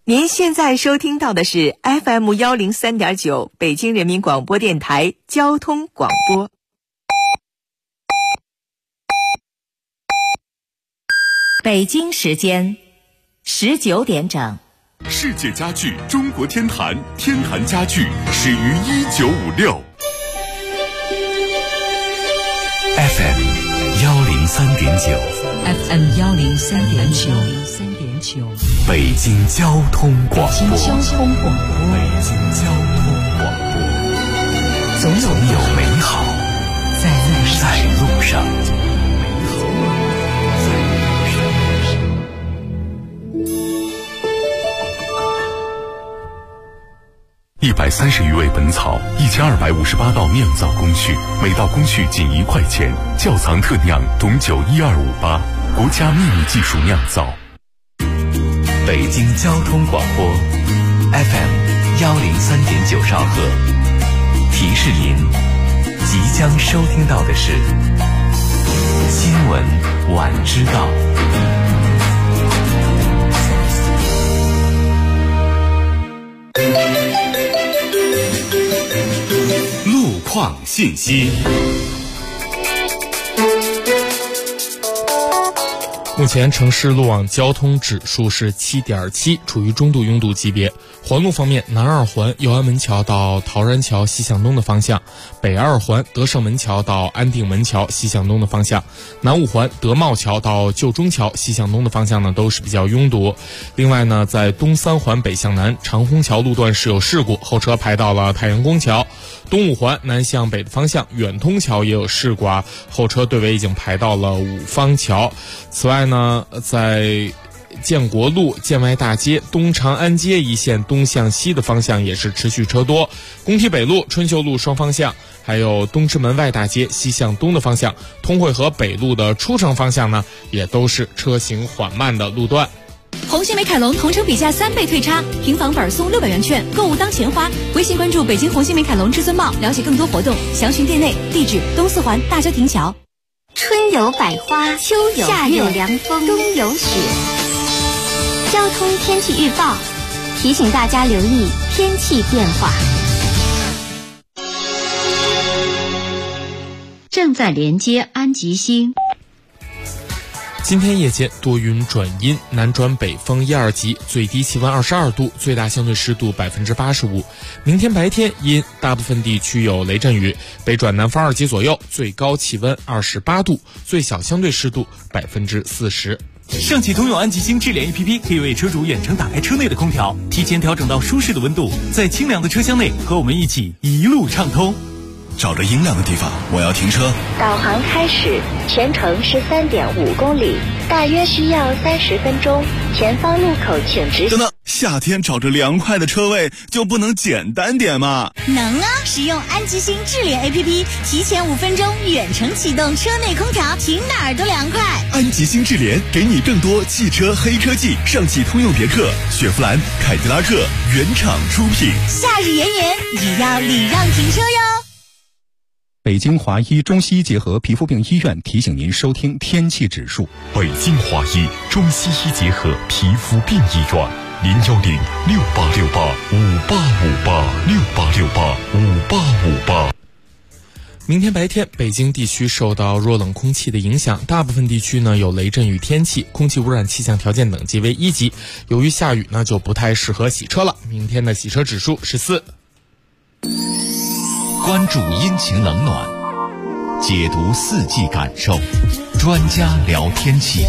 您现在收听到的是 FM103.9 北京人民广播电台交通广播。北京时间19点整。 世界家具中国天坛，天坛家具始于1956。 FM 103.9 FM 103.9 北京交通广播。 北京交通广播，总有美好在路上。130余味本草，1258道酿造工序，每道工序仅1块钱。窖藏特酿董酒12588，国家秘密技术酿造。北京交通广播 FM 103.9兆赫，提示您即将收听到的是新闻晚知道。 路况信息。 目前城市路网交通指数是 7.7， 处于中度拥堵级别。环路方面，南二环右安门桥到陶然桥西向东的方向，北二环德胜门桥到安定门桥西向东的方向，南五环德茂桥到旧中桥西向东的方向呢都是比较拥堵。另外呢，在东三环北向南长虹桥路段是有事故，后车排到了太阳宫桥。东五环南向北的方向远通桥也有事故啊，后车队尾已经排到了五方桥。此外呢，在建国路、建外大街、东长安街一线东向西的方向也是持续车多。工体北路、春秀路双方向，还有东直门外大街西向东的方向，通惠河北路的出城方向呢，也都是车行缓慢的路段。 红星美凯龙同城比价3倍退差，平房本送600元券，购物当钱花。微信关注北京红星美凯龙至尊茂，了解更多活动，详询店内。地址：东四环大郊亭桥。 春有百花，秋有夏有凉风，冬有雪。交通天气预报提醒大家留意天气变化。 正在连接安吉星。 今天夜间多云转阴，南转北风1、2级，最低气温22度，最大相对湿度85%。明天白天阴，大部分地区有雷阵雨，北转南风2级左右，最高气温28度，最小相对湿度40%。 上汽通用安吉星智联 APP 可以为车主远程打开车内的空调，提前调整到舒适的温度，在清凉的车厢内和我们一起一路畅通。 找着阴凉的地方，我要停车。 导航开始，全程是3.5公里，大约需要30分钟。前方路口请直行。 等等，夏天找着凉快的车位就不能简单点吗？ 能啊！使用安吉星智联 APP， 提前5分钟远程启动车内空调，停哪儿都凉快。 安吉星智联给你更多汽车黑科技，上汽通用别克、雪佛兰、凯迪拉克原厂出品。 夏日炎炎，也要礼让停车哟。 北京华医中西医结合皮肤病医院提醒您收听天气指数。 北京华医中西医结合皮肤病医院，010-6868-5858，6868-5858。 明天白天，北京地区受到弱冷空气的影响，大部分地区呢有雷阵雨天气，空气污染气象条件等级为1级。由于下雨呢，就不太适合洗车了。明天的洗车指数是4。 关注阴晴冷暖，解读四季感受，专家聊天气。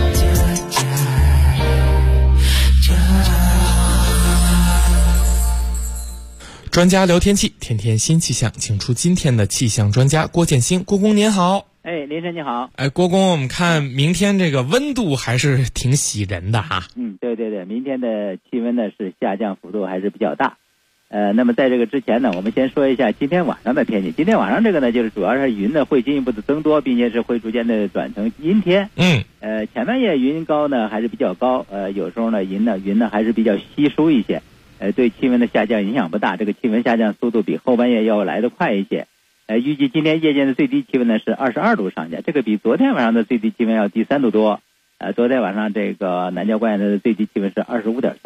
专家聊天气，天天新气象，请出今天的气象专家郭建新。郭公您好。 林晨你好。 郭公，我们看明天这个温度还是挺喜人的哈。 对，明天的气温呢是下降幅度还是比较大。那么在这个之前呢，我们先说一下今天晚上的天气。今天晚上这个呢，就是主要是云呢会进一步的增多，并且是会逐渐的转成阴天。前半夜云高呢还是比较高，有时候呢云呢还是比较稀疏一些，对气温的下降影响不大。这个气温下降速度比后半夜要来得快一些。预计今天夜间的最低气温呢是22度上下，这个比昨天晚上的最低气温要低3度多。昨天晚上这个南郊关原的最低气温是25.3度。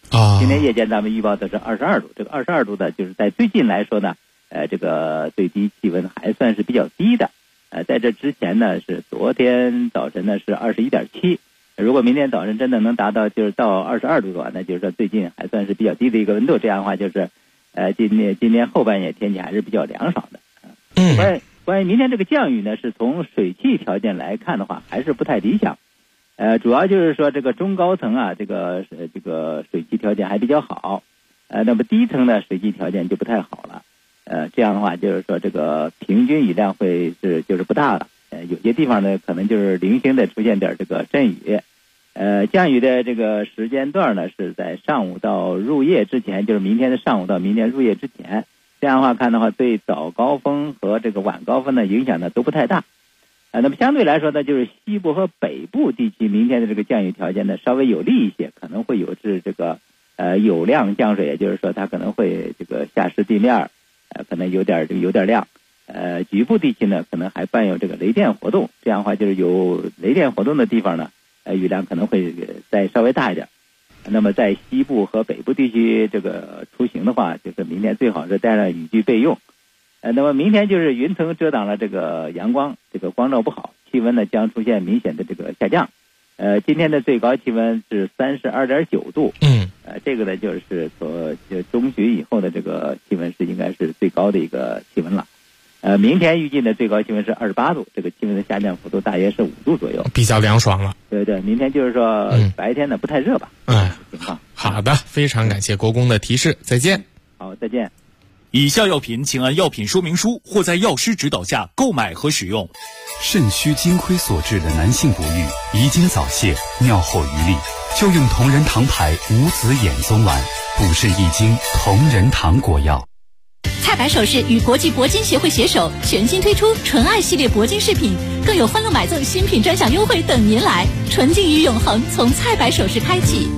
今天夜间咱们预报的是22度，这个22度呢，就是在最近来说呢，这个最低气温还算是比较低的。在这之前呢，是昨天早晨呢是21.7，如果明天早晨真的能达到就是到22度的话，那就是说最近还算是比较低的一个温度。这样的话就是，今天后半夜天气还是比较凉爽的。关于明天这个降雨呢，是从水汽条件来看的话，还是不太理想。主要就是说这个中高层啊，这个水汽条件还比较好，那么低层的水汽条件就不太好了。这样的话就是说这个平均雨量就是不大了。有些地方呢可能就是零星的出现点这个阵雨。降雨的这个时间段呢是在上午到入夜之前，就是明天的上午到明天入夜之前。这样的话看的话，对早高峰和这个晚高峰的影响呢都不太大。那么相对来说呢，就是西部和北部地区明天的这个降雨条件呢稍微有利一些，可能会有这个有量降水，也就是说它可能会这个下湿地面，可能有点量。局部地区呢可能还伴有这个雷电活动，这样的话就是有雷电活动的地方呢，雨量可能会再稍微大一点。那么在西部和北部地区这个出行的话，就是明天最好是带上雨具备用。那么明天就是云层遮挡了这个阳光，这个光照不好，气温呢将出现明显的这个下降。今天的最高气温是32.9度。这个呢就是就中旬以后的这个气温是应该是最高的一个气温了。明天预计的最高气温是28度，这个气温的下降幅度大约是5度左右， 比较凉爽了。 对，明天就是说白天呢不太热吧。情况。 好的，非常感谢国公的提示，再见。 好，再见。 以下药品请按药品说明书或在药师指导下购买和使用。 肾虚精亏所致的男性不育、遗精早泄、尿后余力，就用同仁堂牌无籽眼松丸，补肾益精，同仁堂果药。 蔡白首饰与国际铂金协会携手，全新推出纯爱系列铂金饰品，更有欢乐买赠新品专享优惠等您来。纯净与永恒从蔡白首饰开启。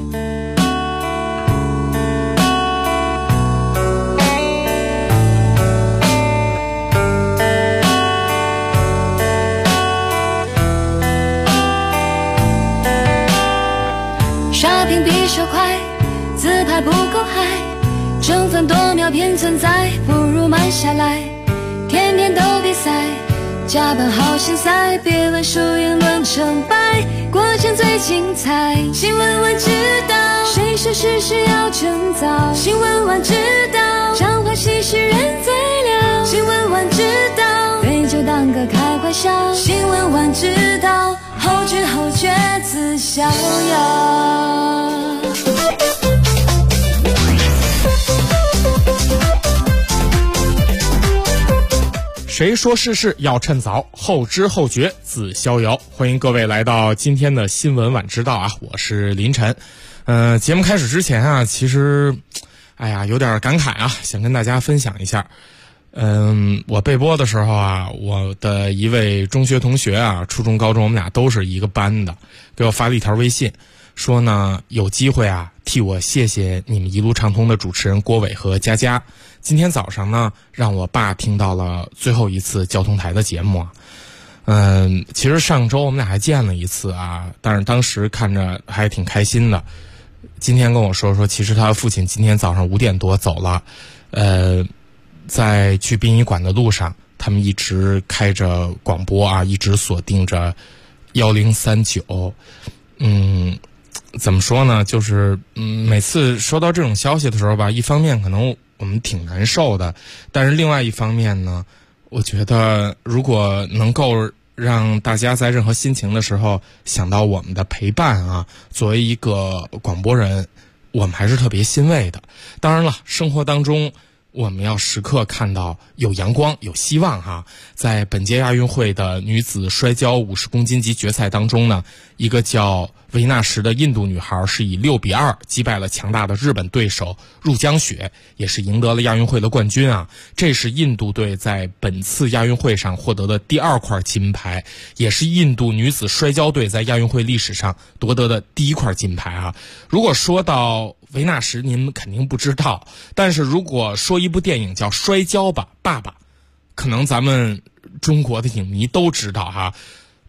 刷屏比手快，自拍不够嗨，争分夺秒偏存在，不如慢下来。天天都比赛，加班好心塞，别问输赢论成败，过程最精彩。新闻晚知道，谁说事事要趁早？新闻晚知道，彰化喜事人最了。新闻晚知道，对就当个开玩笑。新闻晚知道，后知后觉自逍遥。 谁说事事要趁早？后知后觉自逍遥。欢迎各位来到今天的新闻晚知道啊，我是林晨。节目开始之前啊，其实有点感慨啊，想跟大家分享一下。我备播的时候啊，我的一位中学同学啊，初中高中我们俩都是一个班的，给我发了一条微信，说呢有机会啊替我谢谢你们一路畅通的主持人郭伟和佳佳。今天早上呢，让我爸听到了最后一次交通台的节目啊。其实上周我们俩还见了一次啊，但是当时看着还挺开心的。今天跟我说，其实他的父亲今天早上5点多走了，在去殡仪馆的路上，他们一直开着广播啊，一直锁定着1039。怎么说呢？就是每次收到这种消息的时候吧，一方面可能我们挺难受的，但是另外一方面呢，我觉得如果能够让大家在任何心情的时候想到我们的陪伴啊，作为一个广播人，我们还是特别欣慰的。当然了，生活当中我们要时刻看到有阳光有希望哈。在本届亚运会的女子摔跤50公斤级决赛当中呢，一个叫维纳什的印度女孩是以6-2击败了强大的日本对手入江雪，也是赢得了亚运会的冠军啊。这是印度队在本次亚运会上获得的第2块金牌，也是印度女子摔跤队在亚运会历史上夺得的第1块金牌啊。如果说到维纳什您肯定不知道，但是如果说一部电影叫《摔跤吧，爸爸》，可能咱们中国的影迷都知道哈。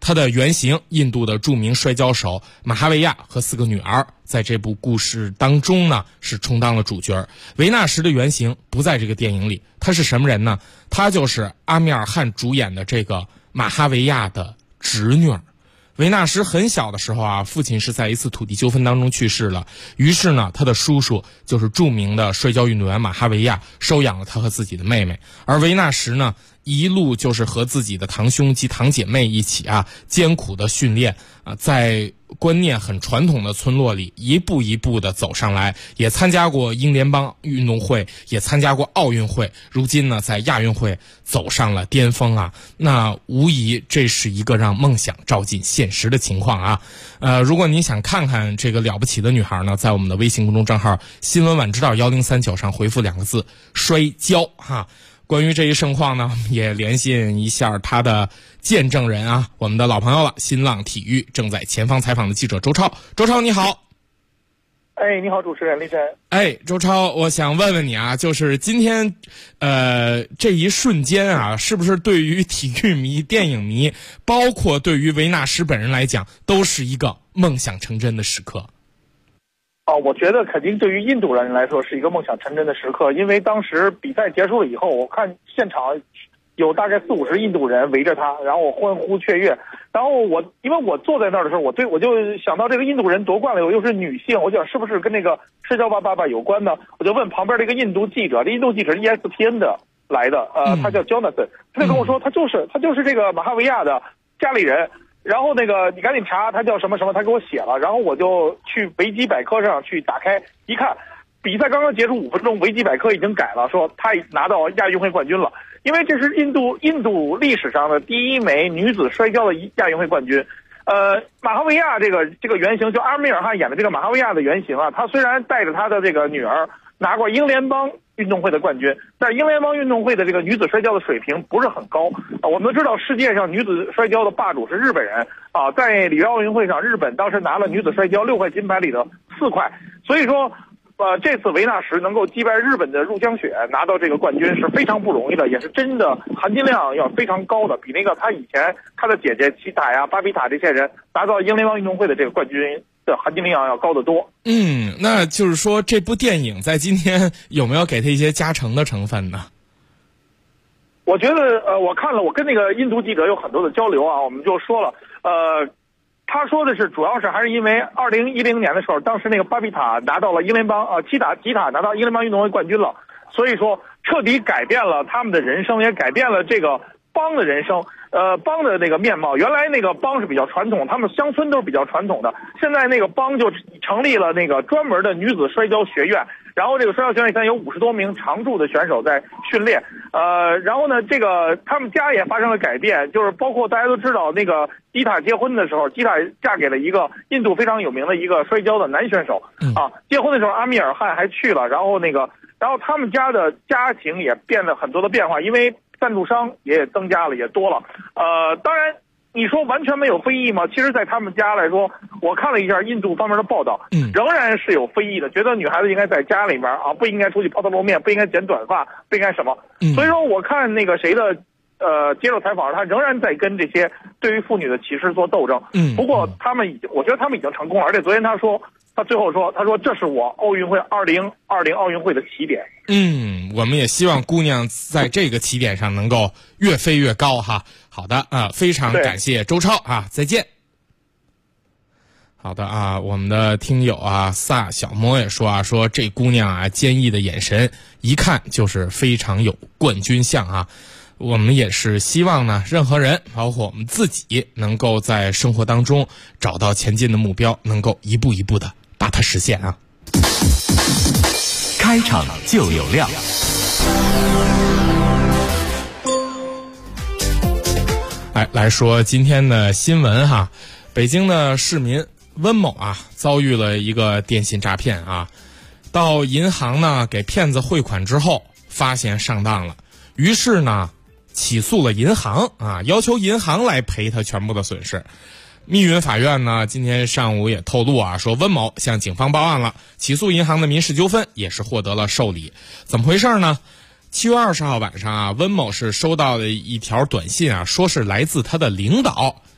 他的原型印度的著名摔跤手马哈维亚和4个女儿，在这部故事当中呢是充当了主角。维纳什的原型不在这个电影里，他是什么人呢？他就是阿米尔汗主演的这个马哈维亚的侄女儿。维纳什很小的时候啊，父亲是在一次土地纠纷当中去世了，于是呢他的叔叔就是著名的摔跤运动员马哈维亚收养了他和自己的妹妹，而维纳什呢一路就是和自己的堂兄及堂姐妹一起啊艰苦的训练啊，在观念很传统的村落里一步一步的走上来，也参加过英联邦运动会，也参加过奥运会，如今呢在亚运会走上了巅峰啊。那无疑这是一个让梦想照进现实的情况啊。如果您想看看这个了不起的女孩呢，在我们的微信公众账号新闻晚知道1039上回复2个字摔跤哈。关于这一盛况呢，也连线一下他的见证人啊，我们的老朋友了，新浪体育正在前方采访的记者周超。周超你好。 你好，主持人李晨。 周超，我想问问你啊，就是今天这一瞬间啊，是不是对于体育迷、电影迷，包括对于维纳什本人来讲，都是一个梦想成真的时刻？ 我觉得肯定对于印度人来说是一个梦想成真的时刻，因为当时比赛结束了以后，我看现场有大概40-50印度人围着他，然后欢呼雀跃。然后因为我坐在那儿的时候，我就想到这个印度人夺冠了，又是女性，我想是不是跟那个摔跤吧爸爸有关呢？我就问旁边这个印度记者，这印度记者是 ESPN 的来的，他叫 Jonathan， 他就跟我说他就是这个马哈维亚的家里人。然后那个你赶紧查他叫什么什么，他给我写了，然后我就去维基百科上去打开一看，比赛刚刚结束5分钟，维基百科已经改了，说他拿到亚运会冠军了，因为这是印度历史上的第一枚女子摔跤的亚运会冠军。马哈维亚这个原型，就阿米尔汗演的这个马哈维亚的原型啊，他虽然带着他的这个女儿拿过英联邦运动会的冠军，但是英联邦运动会的这个女子摔跤的水平不是很高我们都知道世界上女子摔跤的霸主是日本人啊，在里约奥运会上，日本当时拿了女子摔跤6块金牌里的4块，所以说这次维纳什能够击败日本的入江雪拿到这个冠军是非常不容易的，也是真的含金量要非常高的，比那个他以前他的姐姐齐塔呀、巴比塔这些人拿到英联邦运动会的这个冠军的含金量要高得多。 那就是说这部电影在今天有没有给他一些加成的成分呢？ 我觉得我看了，我跟那个印度记者有很多的交流啊，我们就说了他说的是主要是还是因为2010年的时候，当时那个巴比塔拿到了英联邦吉塔拿到英联邦运动会冠军了，所以说彻底改变了他们的人生，也改变了这个邦的人生。邦的那个面貌，原来那个邦是比较传统，他们乡村都是比较传统的，现在那个邦就成立了那个专门的女子摔跤学院，然后这个摔跤学院现在有50多名常驻的选手在训练。然后呢，这个他们家也发生了改变，就是包括大家都知道，那个吉塔结婚的时候，吉塔嫁给了一个印度非常有名的一个摔跤的男选手结婚的时候阿米尔汗还去了，然后他们家的家庭也变了很多的变化，因为赞助商也增加了，也多了。当然你说完全没有非议吗？其实在他们家来说，我看了一下印度方面的报道，仍然是有非议的，觉得女孩子应该在家里面不应该出去抛头露面，不应该剪短发，不应该什么。所以说我看那个谁的接受采访，他仍然在跟这些对于妇女的歧视做斗争。不过我觉得他们已经成功了，而且昨天他最后说，他说这是我奥运会2020奥运会的起点。 我们也希望姑娘在这个起点上能够越飞越高哈。好的非常感谢周超再见。好的我们的听友萨小莫也说说这姑娘坚毅的眼神一看就是非常有冠军相我们也是希望呢，任何人包括我们自己能够在生活当中找到前进的目标，能够一步一步的把它实现开场就有料。 来说今天的新闻北京的市民温某遭遇了一个电信诈骗到银行呢给骗子汇款之后，发现上当了，于是呢起诉了银行要求银行来赔他全部的损失。密云法院呢今天上午也透露说温某向警方报案了，起诉银行的民事纠纷也是获得了受理。怎么回事呢？7月20号晚上温某是收到了一条短信说是来自他的领导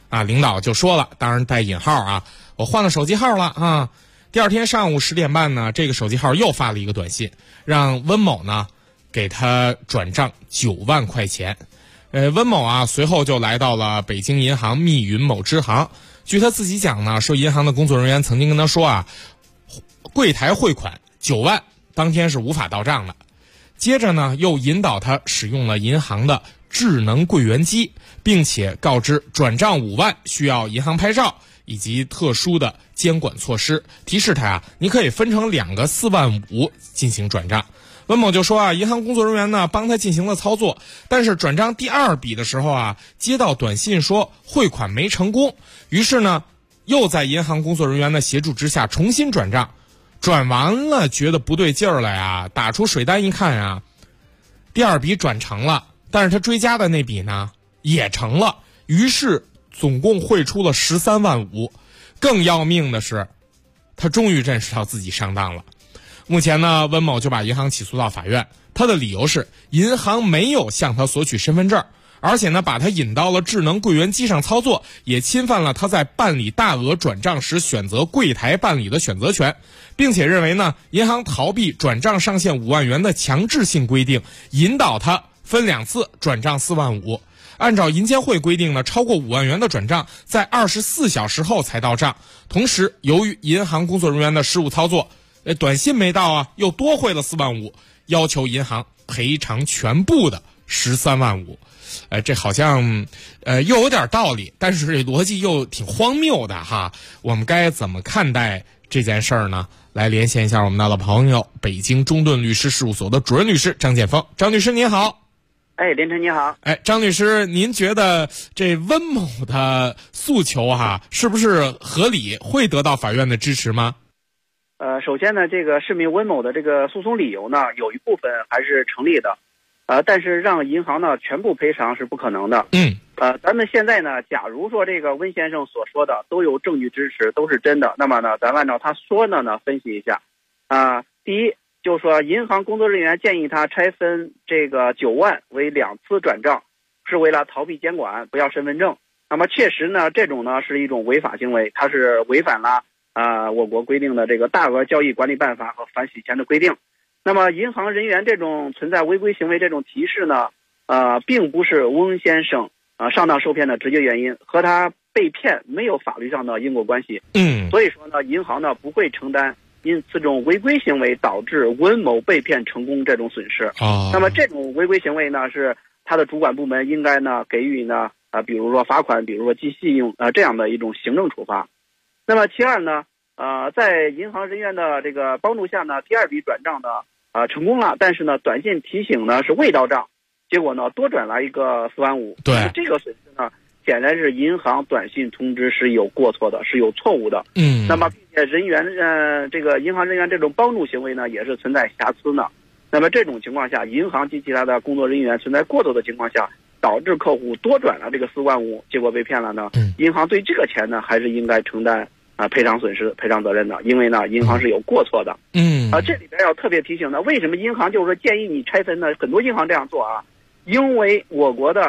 啊，领导就说了，当然带引号啊，我换了手机号了啊。第二天上午10点半呢，这个手机号又发了一个短信，让温某呢给他转账9万块钱。温某啊随后就来到了北京银行密云某支行。据他自己讲呢，说银行的工作人员曾经跟他说啊，柜台汇款9万，当天是无法到账的。接着呢，又引导他使用了银行的智能柜员机，并且告知转账5万需要银行拍照以及特殊的监管措施，提示他你可以分成2个4万5进行转账。温某就说银行工作人员呢帮他进行了操作，但是转账第2笔的时候接到短信说汇款没成功，于是呢又在银行工作人员的协助之下重新转账。转完了觉得不对劲儿了打出水单一看第2笔转成了，但是他追加的那笔呢也成了，于是总共汇出了13万5。更要命的是，他终于认识到自己上当了。目前呢，温某就把银行起诉到法院，他的理由是银行没有向他索取身份证，而且呢把他引到了智能柜员机上操作，也侵犯了他在办理大额转账时选择柜台办理的选择权，并且认为呢银行逃避转账上限5万元的强制性规定，引导他分2次转账4万5。按照银监会规定呢，超过5万元的转账在24小时后才到账。同时，由于银行工作人员的失误操作，短信没到又多汇了4万5，要求银行赔偿全部的13万5。这好像又有点道理，但是这逻辑又挺荒谬的哈。我们该怎么看待这件事儿呢？来连线一下我们的老朋友，北京中顿律师事务所的主任律师张建峰。张律师您好。 连晨你好。 张律师，您觉得这温某的诉求是不是合理，会得到法院的支持吗？ 首先呢，这个市民温某的这个诉讼理由呢，有一部分还是成立的，但是让银行呢全部赔偿是不可能的。咱们现在呢，假如说这个温先生所说的都有证据支持，都是真的，那么呢，咱按照他说的呢分析一下。第一，就是说银行工作人员建议他拆分这个9万为2次转账，是为了逃避监管，不要身份证。那么确实呢，这种呢是一种违法行为，它是违反了我国规定的这个大额交易管理办法和反洗钱的规定。那么银行人员这种存在违规行为这种提示呢，并不是温先生上当受骗的直接原因，和他被骗没有法律上的因果关系。所以说呢，银行呢不会承担因此种违规行为导致温某被骗成功这种损失。那么这种违规行为呢，是他的主管部门应该呢给予呢比如说罚款，比如说记信用这样的一种行政处罚。那么其二呢，在银行人员的这个帮助下呢，第2笔转账呢成功了，但是呢短信提醒呢是未到账，结果呢多转来一个4万5。对，这个损失呢显然是银行短信通知是有过错的，是有错误的。那么并且人员这个银行人员这种帮助行为呢也是存在瑕疵呢。那么这种情况下，银行及其他的工作人员存在过错的情况下，导致客户多转了这个4万5，结果被骗了呢，银行对这个钱呢还是应该承担赔偿损失、赔偿责任的，因为呢银行是有过错的。这里边要特别提醒呢，为什么银行就是说建议你拆分呢？很多银行这样做因为我国的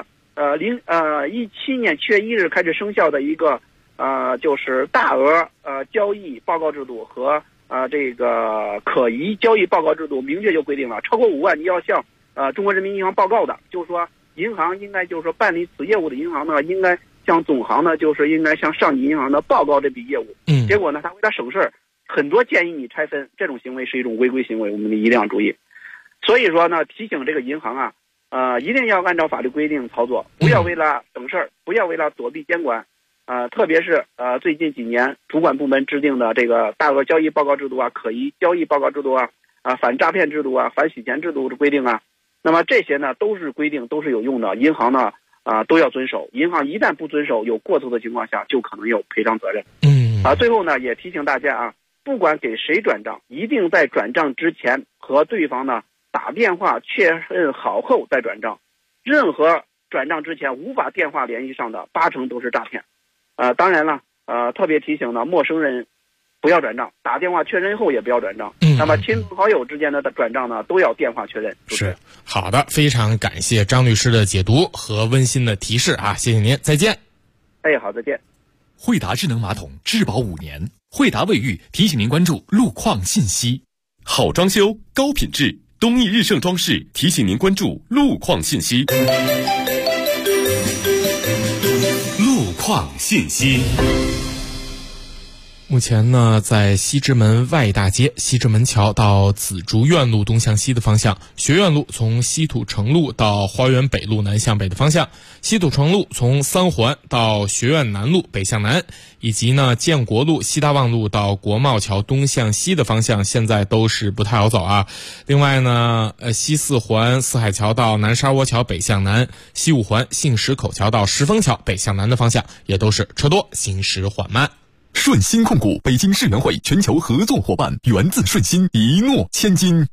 2017年7月1日开始生效的一个就是大额交易报告制度和这个可疑交易报告制度，明确就规定了，超过5万你要向中国人民银行报告的，就是说银行应该就是说办理此业务的银行呢，应该向总行呢，就是应该向上级银行呢报告这笔业务。结果呢，他为了省事儿，很多建议你拆分，这种行为是一种违规行为，我们一定要注意。所以说呢，提醒这个银行一定要按照法律规定操作，不要为了省事儿，不要为了躲避监管。特别是最近几年主管部门制定的这个大额交易报告制度可疑交易报告制度反诈骗制度反洗钱制度的规定那么这些呢都是规定，都是有用的，银行呢都要遵守。银行一旦不遵守，有过错的情况下，就可能有赔偿责任。最后呢，也提醒大家不管给谁转账，一定在转账之前和对方呢打电话确认好后再转账。任何转账之前无法电话联系上的，8成都是诈骗。当然了，特别提醒呢，陌生人不要转账，打电话确认后也不要转账。那么亲朋好友之间的转账呢，都要电话确认。 是好的，非常感谢张律师的解读和温馨的提示谢谢您，再见。 哎，好，再见。 惠达智能马桶质保5年，惠达卫浴提醒您关注路况信息。 好装修，高品质，东义日盛装饰提醒您关注路况信息。路况信息。 目前呢，在西直门外大街西直门桥到紫竹院路东向西的方向，学院路从西土城路到花园北路南向北的方向，西土城路从三环到学院南路北向南，以及呢建国路西大望路到国贸桥东向西的方向，现在都是不太好走啊。另外呢，西四环四海桥到南沙窝桥北向南，西五环杏石口桥到石峰桥北向南的方向，也都是车多，行驶缓慢。 顺鑫控股北京世园会全球合作伙伴，源自顺鑫，一诺千金。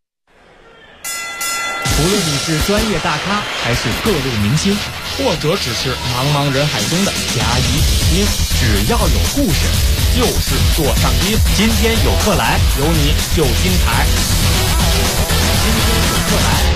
无论你是专业大咖还是各路明星，或者只是茫茫人海中的甲乙丙丁，只要有故事就是座上宾。今天有客来，有你就精彩。今天有客来。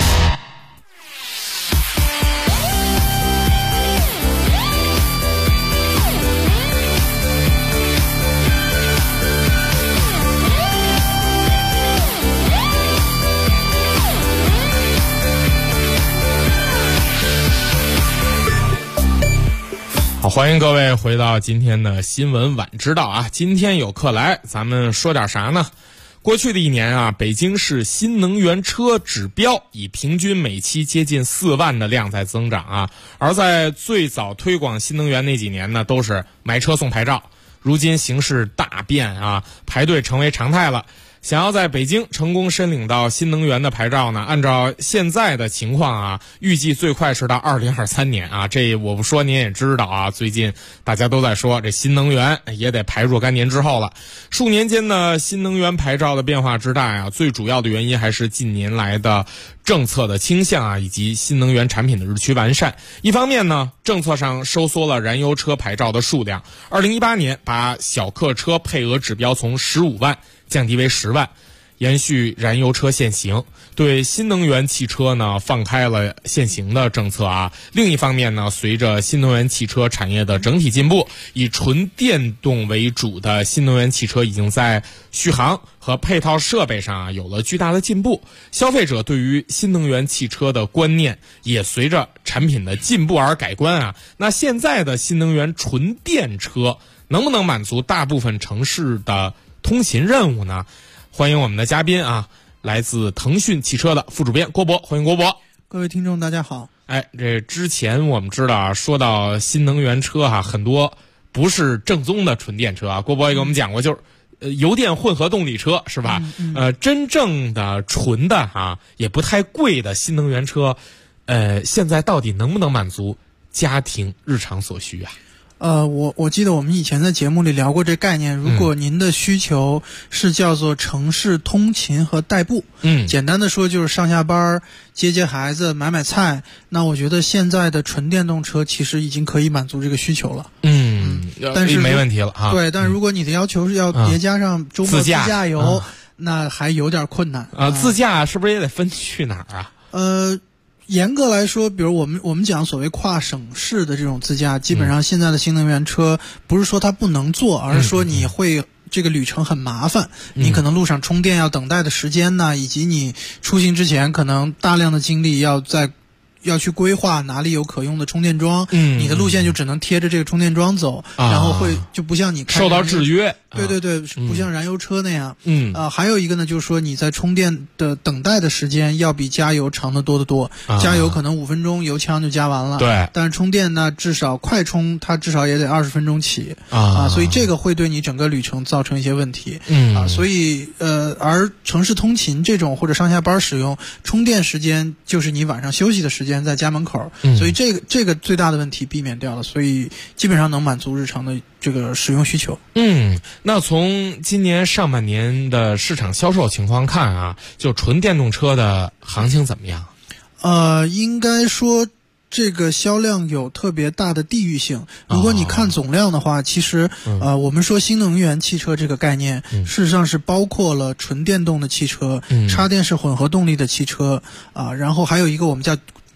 好，欢迎各位回到今天的新闻晚知道啊！今天有客来，咱们说点啥呢？过去的一年啊，北京市新能源车指标以平均每期接近4万的量在增长啊。而在最早推广新能源那几年呢，都是买车送牌照，如今形势大变啊，排队成为常态了。想要在北京成功申领到新能源的牌照呢，按照现在的情况啊，预计最快是到2023年啊。这我不说您也知道啊，最近大家都在说这新能源也得排若干年之后了。数年间呢，新能源牌照的变化之大啊，最主要的原因还是近年来的政策的倾向啊，以及新能源产品的日趋完善。一方面呢，政策上收缩了燃油车牌照的数量，2018年把小客车配额指标从15万降低为10万，延续燃油车限行，对新能源汽车呢放开了现行的政策啊。另一方面呢，随着新能源汽车产业的整体进步，以纯电动为主的新能源汽车已经在续航和配套设备上啊有了巨大的进步，消费者对于新能源汽车的观念也随着产品的进步而改观啊。那现在的新能源纯电车能不能满足大部分城市的通勤任务呢？欢迎我们的嘉宾啊，来自腾讯汽车的副主编郭博，欢迎郭博。 各位听众大家好。 这之前我们知道啊，说到新能源车啊，很多不是正宗的纯电车啊，郭博也给我们讲过，就是油电混合动力车是吧？真正的纯的啊，也不太贵的新能源车，现在到底能不能满足家庭日常所需啊？ 我记得我们以前在节目里聊过这概念。如果您的需求是叫做城市通勤和代步，简单的说就是上下班、接孩子、买菜，那我觉得现在的纯电动车其实已经可以满足这个需求了。但是没问题了哈。 对，但是如果你的要求是要叠加上周末自驾游，那还有点困难啊。自驾是不是也得分去哪儿啊？ 严格来说，比如我们讲所谓跨省市的这种自驾，基本上现在的新能源车不是说它不能做，而是说你会这个旅程很麻烦，你可能路上充电要等待的时间呢，以及你出行之前可能大量的精力要去规划哪里有可用的充电桩，你的路线就只能贴着这个充电桩走，然后就不像你受到制约。 对，不像燃油车那样。还有一个呢，就是说你在充电的等待的时间要比加油长得多得多。加油可能5分钟油枪就加完了， 对。 但是充电呢，至少快充它至少也得20分钟起所以这个会对你整个旅程造成一些问题。所以而城市通勤这种或者上下班使用，充电时间就是你晚上休息的时间在家门口，所以这个最大的问题避免掉了，所以基本上能满足日常的这个使用需求。 那从今年上半年的市场销售情况看啊，就纯电动车的行情怎么样？ 应该说这个销量有特别大的地域性。如果你看总量的话，其实我们说新能源汽车这个概念，事实上是包括了纯电动的汽车、插电式混合动力的汽车然后还有一个我们叫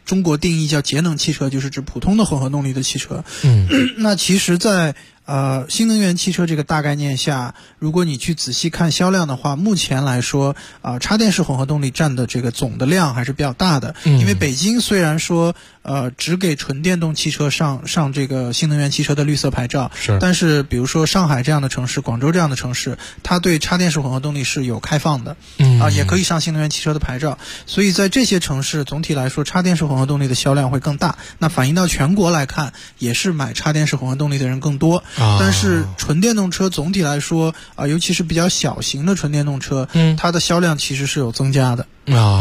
中国定义叫节能汽车，就是指普通的混合动力的汽车。那其实在新能源汽车这个大概念下，如果你去仔细看销量的话，目前来说插电式混合动力占的这个总的量还是比较大的。因为北京虽然说只给纯电动汽车上这个新能源汽车的绿色牌照，但是比如说上海这样的城市、广州这样的城市，它对插电式混合动力是有开放的，也可以上新能源汽车的牌照。所以在这些城市总体来说，插电式混合动力的销量会更大。那反映到全国来看，也是买插电式混合动力的人更多。但是纯电动车总体来说尤其是比较小型的纯电动车，它的销量其实是有增加的。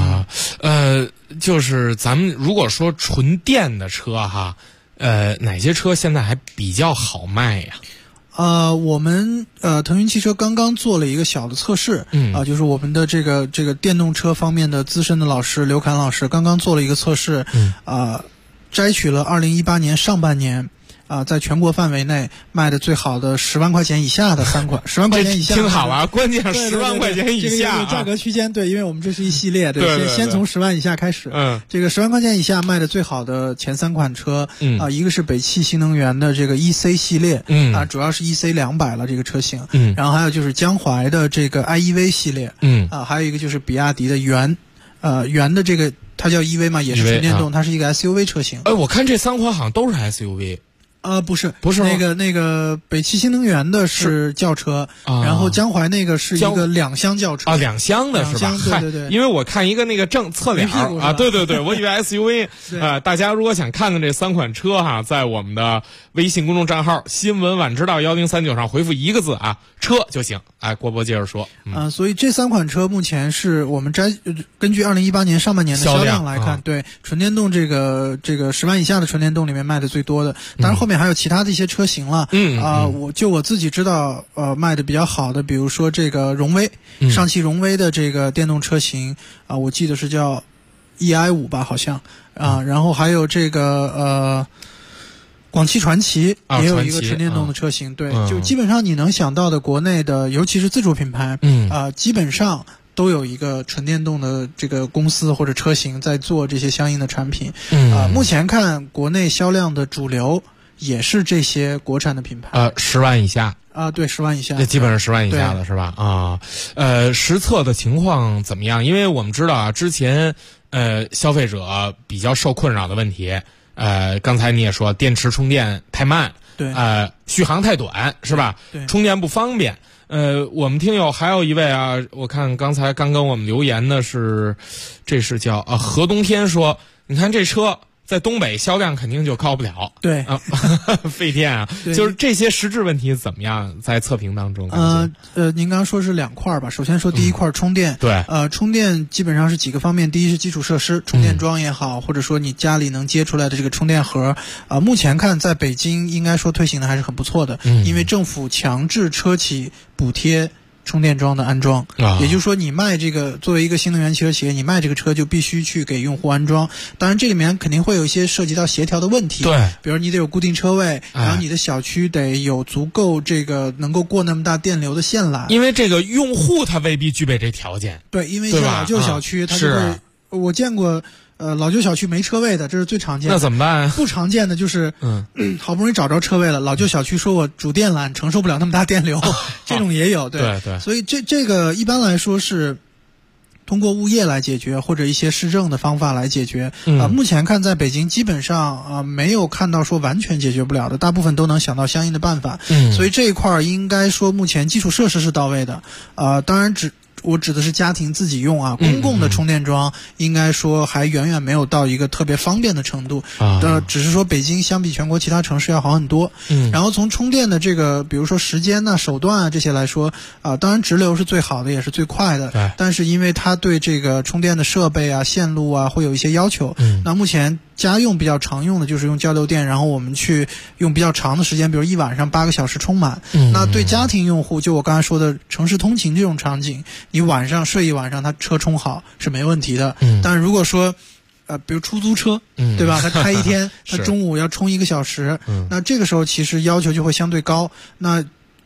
就是咱们如果说纯电的车哈，哪些车现在还比较好卖呀？ 我们腾讯汽车刚刚做了一个小的测试，就是我们的这个电动车方面的资深的老师刘侃老师刚刚做了一个测试，摘取了2018年上半年在全国范围内卖的最好的10万块钱以下的3款，10万块钱以下听好了，关键10万块钱以下， 这个价格区间，对，因为我们这是一系列，对，先从10万以下开始。这个10万块钱以下卖的最好的前3款车，一个是北汽新能源的这个 EC 系列，主要是 EC 200了这个车型，然后还有就是江淮的这个 iEV 系列，还有一个就是比亚迪的元的这个它叫 EV 嘛，也是纯电动，它是一个 SUV 车型。 我看这3款好像都是 SUV。 不是那个北汽新能源的是轿车，然后江淮那个是一个2厢轿车 ，2厢的是吧？ 对， 因为我看一个那个侧脸对，我以为 SUV 大家如果想看看这3款车哈，在我们的微信公众账号新闻晚知道1039上回复1个字车就行。郭博接着说， 所以这3款车目前是我们根据2018年上半年的销量来看，对纯电动这个10万以下的纯电动里面卖的最多的，当然后面还有其他的一些车型了。我自己知道卖的比较好的，比如说这个荣威，上汽荣威的这个电动车型我记得是叫 EI5 吧，好像然后还有这个广汽传祺也有一个纯电动的车型，对，就基本上你能想到的国内的，尤其是自主品牌，基本上都有一个纯电动的这个公司或者车型在做这些相应的产品。目前看国内销量的主流也是这些国产的品牌。 10万以下对，10万以下， 这基本上10万以下的是吧？实测的情况怎么样？因为我们知道之前消费者比较受困扰的问题。刚才你也说电池充电太慢， 对， 续航太短，是吧？ 对， 充电不方便。我们听友还有一位我看刚才刚跟我们留言的是，这是叫何冬天说，你看这车在东北销量肯定就高不了， 对费电就是这些实质问题怎么样在测评当中？ 您刚刚说是2块吧？首先说第一块充电， 对， 充电基本上是几个方面，第一是基础设施，充电桩也好，或者说你家里能接出来的这个充电盒，目前看在北京应该说推行的还是很不错的，因为政府强制车企补贴充电桩的安装，也就是说你卖这个作为一个新能源汽车企业，你卖这个车就必须去给用户安装。当然这里面肯定会有一些涉及到协调的问题， 对， 比如你得有固定车位，然后你的小区得有足够这个能够过那么大电流的线缆， 因为这个用户他未必具备这条件。 对，因为像老旧小区它就会，我见过老旧小区没车位的，这是最常见的。 那怎么办？ 不常见的就是好不容易找着车位了，老旧小区说我主电缆承受不了那么大电流，这种也有。 对， 所以这个一般来说是通过物业来解决，或者一些市政的方法来解决。目前看在北京基本上没有看到说完全解决不了的，大部分都能想到相应的办法。所以这一块应该说目前基础设施是到位的。当然我指的是家庭自己用公共的充电桩应该说还远远没有到一个特别方便的程度，只是说北京相比全国其他城市要好很多。然后从充电的这个比如说时间手段这些来说，当然直流是最好的也是最快的，但是因为它对这个充电的设备线路会有一些要求。那目前家用比较常用的就是用交流电，然后我们去用比较长的时间，比如一晚上8个小时充满。那对家庭用户，就我刚才说的城市通勤这种场景，你晚上睡一晚上，它车充好是没问题的。但是如果说比如出租车，对吧？他开一天，他中午要充1个小时，那这个时候其实要求就会相对高。那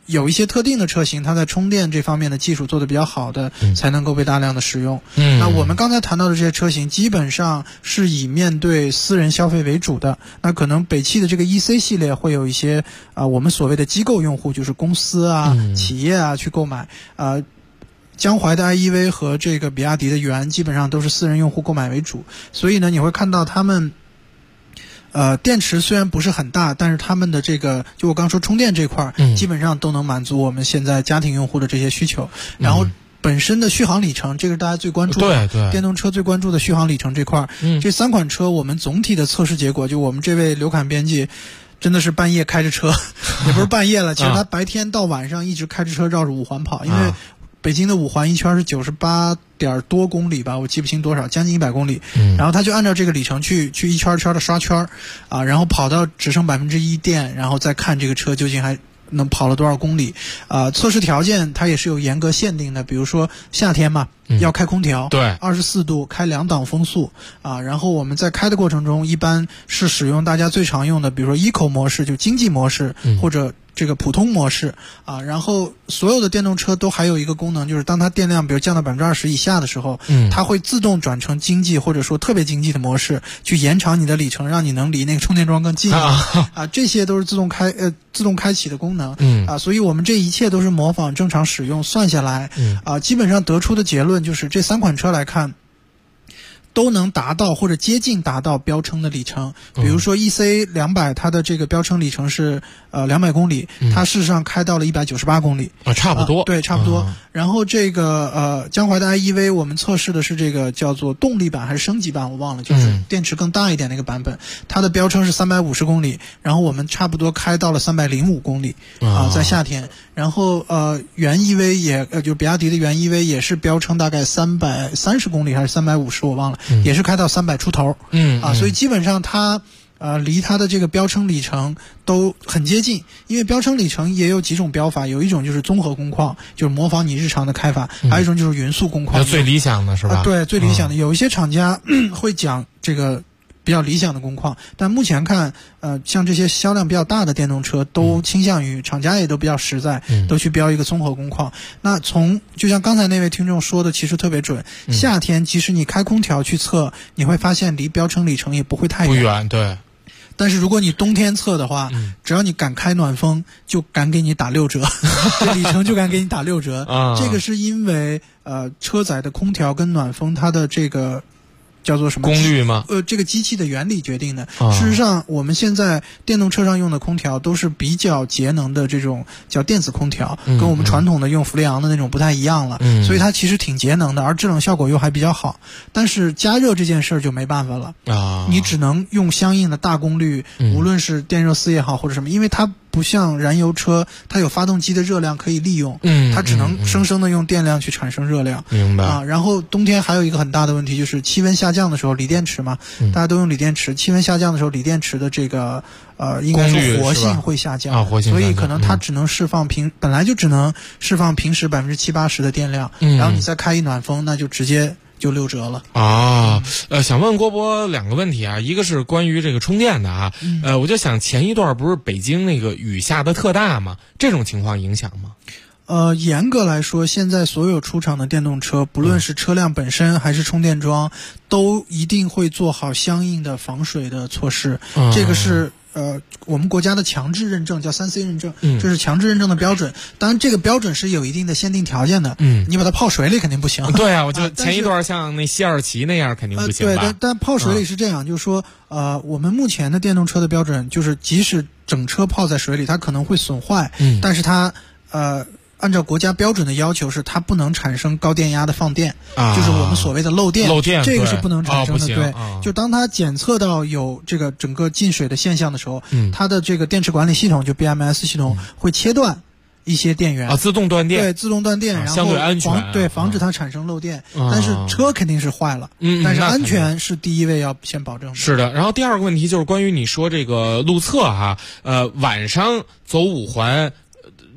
有一些特定的车型，它在充电这方面的技术做得比较好的，才能够被大量的使用。那我们刚才谈到的这些车型，基本上是以面对私人消费为主的。那可能北汽的这个 EC 系列会有一些我们所谓的机构用户，就是公司啊、企业啊去购买。江淮的 iEV 和这个比亚迪的元基本上都是私人用户购买为主，所以呢，你会看到他们。电池虽然不是很大，但是他们的这个，就我刚说充电这块基本上都能满足我们现在家庭用户的这些需求。然后本身的续航里程，这个是大家最关注的， 对， 电动车最关注的续航里程这块。这3款车我们总体的测试结果，就我们这位刘侃编辑真的是半夜开着车，也不是半夜了，其实他白天到晚上一直开着车绕着5环跑，因为北京的5环一圈是98点多公里吧，我记不清多少，将近100公里。然后他就按照这个里程去一圈圈的刷圈然后跑到只剩1%电，然后再看这个车究竟还能跑了多少公里。测试条件它也是有严格限定的，比如说夏天嘛，要开空调， 对 ，24度，开2档风速然后我们在开的过程中，一般是使用大家最常用的，比如说 Eco 模式，就经济模式，或者这个普通模式然后所有的电动车都还有一个功能，就是当它电量比如降到20%以下的时候，它会自动转成经济或者说特别经济的模式，去延长你的里程，让你能离那个充电桩更近这些都是自动开启的功能所以我们这一切都是模仿正常使用算下来基本上得出的结论就是这3款车来看。都能达到或者接近达到标称的里程，比如说 EC 200，它的这个标称里程是200公里，它事实上开到了198公里差不多， 对，差不多。然后这个江淮的 iEV， 我们测试的是这个叫做动力版还是升级版，我忘了，就是电池更大一点那个版本，它的标称是350公里，然后我们差不多开到了305公里在夏天。然后元 EV 也就是比亚迪的元 EV 也是标称大概330公里还是350，我忘了。也是开到300出头，所以基本上它离它的这个标称里程都很接近。因为标称里程也有几种标法，有一种就是综合工况，就是模仿你日常的开法，还有一种就是匀速工况， 最理想的是吧？ 对，最理想的。有一些厂家会讲这个比较理想的工况，但目前看像这些销量比较大的电动车都倾向于厂家也都比较实在，都去标一个综合工况。那就像刚才那位听众说的其实特别准，夏天即使你开空调去测，你会发现离标称里程也不会太远， 不远，对。 但是如果你冬天测的话，只要你敢开暖风，就敢给你打6折，这里程就敢给你打6折这个是因为车载的空调跟暖风它的这个叫做什么功率吗？ 这个机器的原理决定的。事实上，我们现在电动车上用的空调都是比较节能的这种叫电子空调，跟我们传统的用氟利昂的那种不太一样了。所以它其实挺节能的，而制冷效果又还比较好。但是加热这件事儿就没办法了你只能用相应的大功率，无论是电热丝也好或者什么，因为它不像燃油车，它有发动机的热量可以利用，它只能生生的用电量去产生热量。 明白然后冬天还有一个很大的问题，就是气温下降的时候，锂电池嘛，大家都用锂电池，气温下降的时候，锂电池的这个应该说活性会下降所以可能它只能释放本来就只能释放平时70%-80%的电量，然后你再开一暖风，那就直接就6折了想问郭博2个问题一个是关于这个充电的我就想前一段不是北京那个雨下的特大吗？这种情况影响吗？ 严格来说，现在所有出厂的电动车，不论是车辆本身还是充电桩，都一定会做好相应的防水的措施。这个是我们国家的强制认证，叫3C 认证，这是强制认证的标准。当然，这个标准是有一定的限定条件的。你把它泡水里肯定不行。 对我就前一段像那西二旗那样肯定不行吧？ 对，但泡水里是这样，就是说，我们目前的电动车的标准就是，即使整车泡在水里，它可能会损坏，但是它按照国家标准的要求是它不能产生高电压的放电，就是我们所谓的漏电，这个是不能产生的。对，就当它检测到有这个整个进水的现象的时候，它的这个电池管理系统就 BMS 系统会切断一些电源自动断电， 对，自动断电，然后相对安全， 防止它产生漏电。但是车肯定是坏了，但是安全是第一位要先保证的。 是的，然后第二个问题就是关于你说这个路测晚上走5环。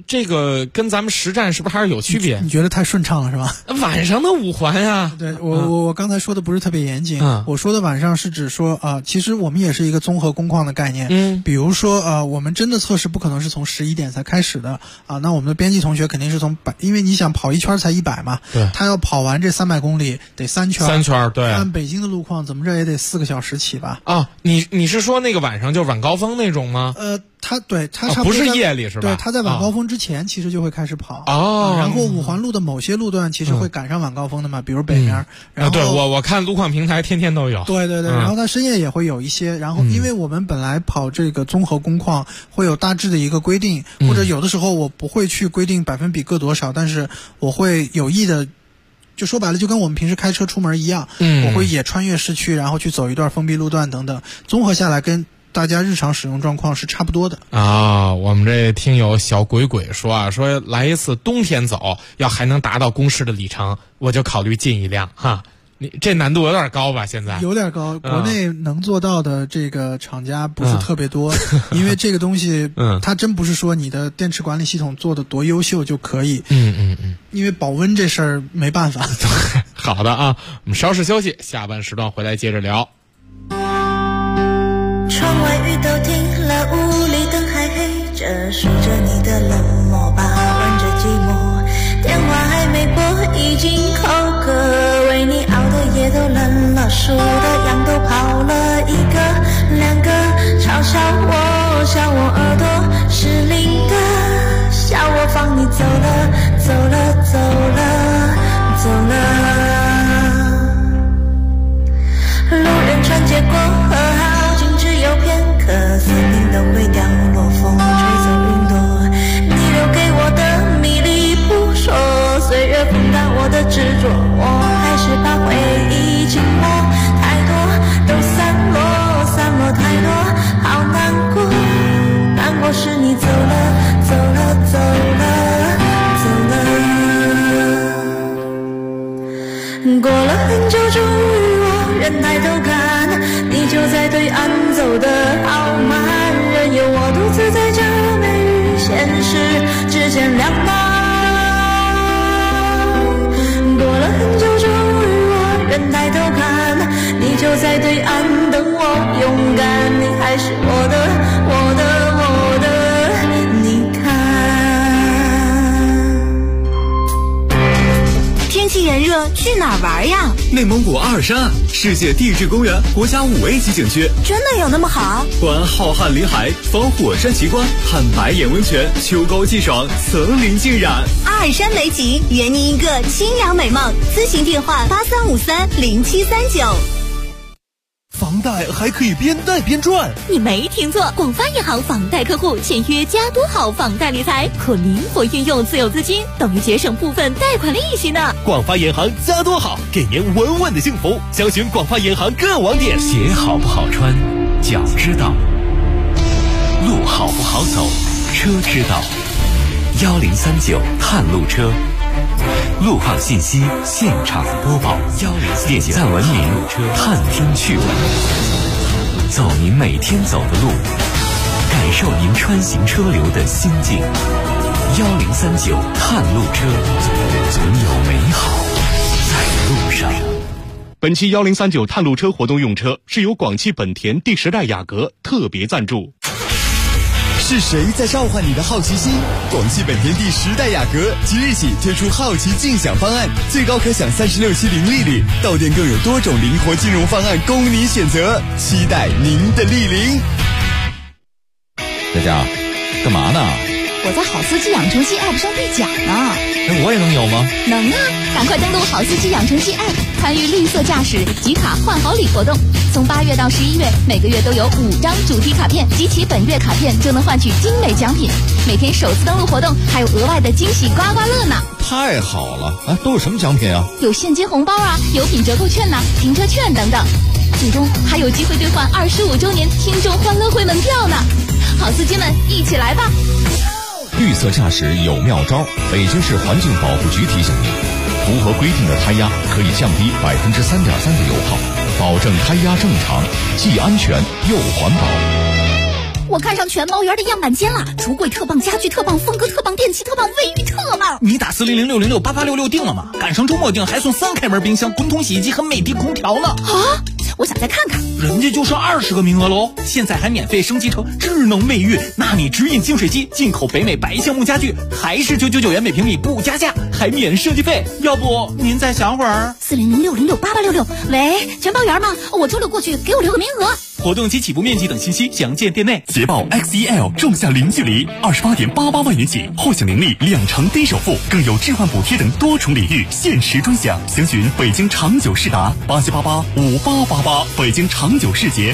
这个跟咱们实战是不是还是有区别？ 你觉得太顺畅了是吧？ 晚上的5环呀， 对我刚才说的不是特别严谨，我说的晚上是指说其实我们也是一个综合工况的概念，比如说我们真的测试不可能是从11点才开始的那我们的编辑同学肯定是从因为你想跑一圈才100嘛， 对， 他要跑完这300公里得3圈， 对， 按北京的路况怎么着也得4个小时起吧？ 你是说那个晚上就是晚高峰那种吗？ 他差不多不是夜里是吧？ 对，他在晚高峰之前其实就会开始跑然后5环路的某些路段其实会赶上晚高峰的嘛，比如北面。然后对我看路况平台天天都有。 对，然后它深夜也会有一些。然后因为我们本来跑这个综合工况会有大致的一个规定，或者有的时候我不会去规定百分比各多少，但是我会有意的。就说白了，就跟我们平时开车出门一样，我会也穿越市区，然后去走一段封闭路段等等，综合下来跟大家日常使用状况是差不多的我们这听友小鬼鬼说说来一次冬天走，要还能达到公示的里程，我就考虑进一辆哈。你这难度有点高吧？现在有点高，国内能做到的这个厂家不是特别多，因为这个东西，它真不是说你的电池管理系统做的多优秀就可以，因为保温这事儿没办法。 好的我们稍事休息，下半时段回来接着聊。 窗外雨都停了，屋里灯还黑着，数着你的冷漠吧，玩着寂寞，电话还没拨，已经口渴，为你熬的夜都冷了，数的羊都跑了1个2个，嘲笑我，笑我耳朵失灵的，笑我放你走了，走了，走了，走了。路人穿街过河，好景只有片刻，森林都会掉落，风吹走云朵，你留给我的迷离不说，岁月风干我的执着，我还是把回忆紧握，太多都散落，散落太多，好难过，难过是你走了，走了，走了，走了。过了很久，终于我人抬头看，你就在对岸走得好慢，任由我独自在这美与现实之间两难。过了很久，终于我人抬头看，你就在对岸等我勇敢，你还是我的，我的，我的，你看。 天气炎热，去哪儿玩呀？ 内蒙古阿尔山，世界地质公园国家5A 级景区， 真的有那么好？ 观浩瀚林海，访火山奇观，看白眼温泉，秋高气爽，层林尽染。 阿尔山美景，圆你一个清凉美梦。咨询电话83530739。 房贷还可以边贷边赚， 你没听错，广发银行房贷客户签约加多好房贷理财，可灵活运用自有资金，等于节省部分贷款利息呢。 广发银行加多好，给您稳稳的幸福。详询广发银行各网点。 鞋好不好穿，脚知道；路好不好走，车知道。1039探路车，路况信息现场播报，点赞文明探听趣闻，走您每天走的路，感受您穿行车流的心境。1039探路车，总有美好在路上。 本期1039探路车活动用车是由广汽本田第10代雅阁特别赞助。 是谁在召唤你的好奇心？广汽本田第10代雅阁即日起推出好奇竞享方案，最高可享36期零利率，到店更有多种灵活金融方案供你选择，期待您的莅临。 佳佳，干嘛呢？ 我在好司机养成系 App 上兑奖呢。 那我也能有吗？ 能啊！赶快登录好司机养成系 App， 参与绿色驾驶集卡换好礼活动。从8月到11月，每个月都有5张主题卡片，集齐本月卡片就能换取精美奖品。每天首次登录活动还有额外的惊喜刮刮乐呢！ 太好了！都有什么奖品啊？ 有现金红包啊，有品折扣券呐，停车券等等。最终还有机会兑换25周年听众欢乐会门票呢！好司机们，一起来吧！ 绿色驾驶有妙招，北京市环境保护局提醒您，符合规定的胎压可以降低3.3%的油耗，保证胎压正常，既安全又环保。 我看上全包园的样板间了，橱柜特棒，家具特棒，风格特棒，电器特棒，卫浴特棒。 你打40060688866订了吗？赶上周末订还送3开门冰箱、滚筒洗衣机和美的空调呢。 啊，我想再看看。 人家就剩20个名额喽，现在还免费升级成智能卫浴，纳米直饮净水机，进口北美白橡木家具，还是999元每平米不加价，还免设计费。要不您再想会儿 ？40060688866，喂，全包园吗？我周六过去，给我留个名额。 活动及起步面积等信息详见店内。 捷豹 XEL 仲夏零距离，28.88万元起，获享年利2成低首付，更有置换补贴等多重礼遇，限时专享。详询北京长久世达87885888，北京长久世捷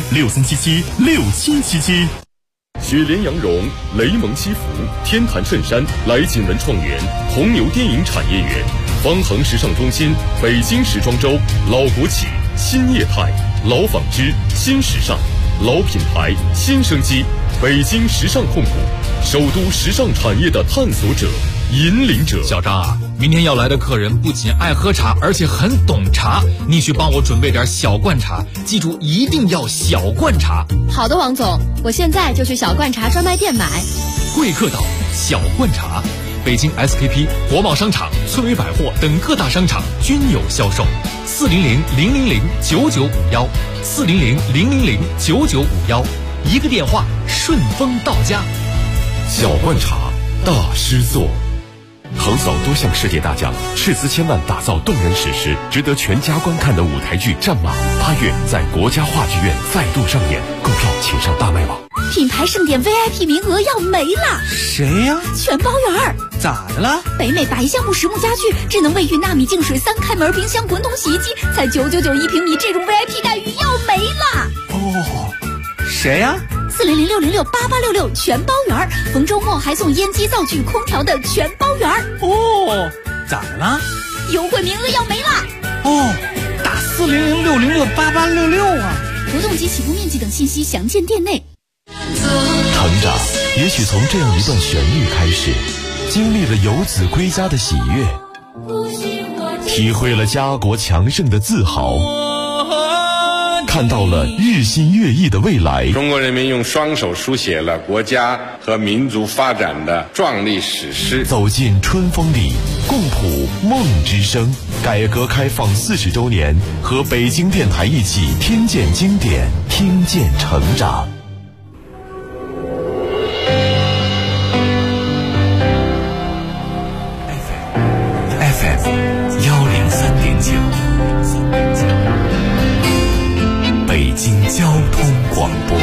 63776777。雪莲羊绒、雷蒙西服、天坛衬衫、来锦文创园、红牛电影产业园、方恒时尚中心、北京时装周、老国企、新业态、老纺织、新时尚、老品牌、新生机，北京时尚控股，首都时尚产业的探索者、引领者。 小张啊，明天要来的客人不仅爱喝茶，而且很懂茶，你去帮我准备点小罐茶，记住一定要小罐茶。 好的，王总，我现在就去小罐茶专卖店买。 贵客岛小罐茶，北京 SKP、国贸商场、村委百货等各大商场均有销售。400-000-9951，400-000-9951，一个电话顺丰到家。 小罐茶大师作，横扫多项世界大奖，斥资千万打造动人史诗，值得全家观看的舞台剧《战马》8月在国家话剧院再度上演，购票请上大麦网。 品牌盛典 VIP 名额要没了。 谁呀？ 全包园。 咋的了？ 北美白橡木实木家具、智能卫浴、纳米净水、3开门冰箱、滚筒洗衣机，才999平米，这种 VIP 待遇要没了。 哦，谁呀 ？400-606-8866全包园，逢周末还送烟机、灶具、空调的全包园。 哦，咋的了？ 优惠名额要没了。 哦，打400-606-8866啊！ 活动及起步面积等信息详见店内。 成长也许从这样一段旋律开始，经历了游子归家的喜悦，体会了家国强盛的自豪，看到了日新月异的未来。 中国人民用双手书写了国家和民族发展的壮丽史诗。 走进春风里，共谱梦之声。改革开放40周年，和北京电台一起听见经典，听见成长。 FM 103.9，北京交通广播，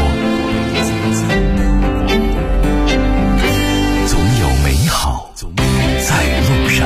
总有美好在路上。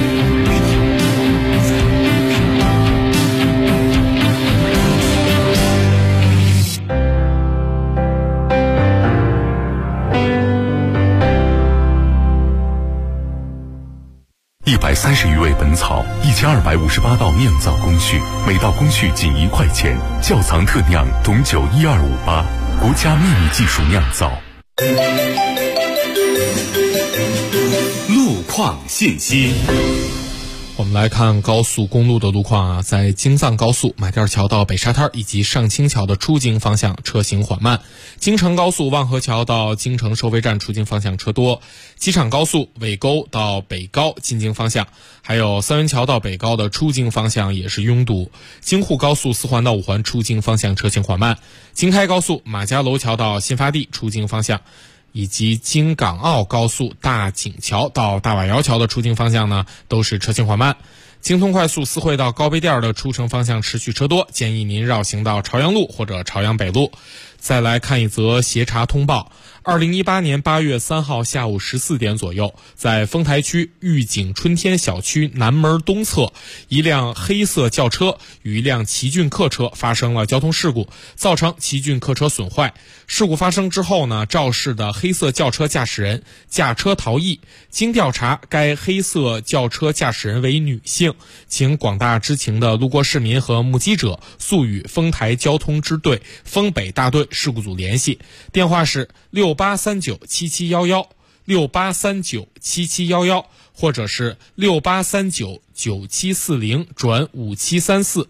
130余味本草，1258道酿造工序，每道工序仅1块钱。窖藏特酿董酒12588，国家秘密技术酿造。 路况信息。 我们来看高速公路的路况啊，在京藏高速马甸桥到北沙滩以及上清桥的出京方向车行缓慢，京承高速望河桥到京承收费站出京方向车多，机场高速尾沟到北高进京方向，还有三元桥到北高的出京方向也是拥堵，京沪高速4环到5环出京方向车行缓慢，京开高速马家楼桥到新发地出京方向，以及京港澳高速大井桥到大瓦窑桥的出京方向呢，都是车行缓慢。京通快速4惠到高碑店的出城方向持续车多，建议您绕行到朝阳路或者朝阳北路。再来看一则协查通报，2018年8月3号下午14点左右，在丰台区御景春天小区南门东侧，一辆黑色轿车与一辆奇骏客车发生了交通事故，造成奇骏客车损坏。事故发生之后呢，肇事的黑色轿车驾驶人驾车逃逸，经调查，该黑色轿车驾驶人为女性，请广大知情的路过市民和目击者速与丰台交通支队丰北大队事故组联系，电话是68397711， 68397711，或者是68399740转5734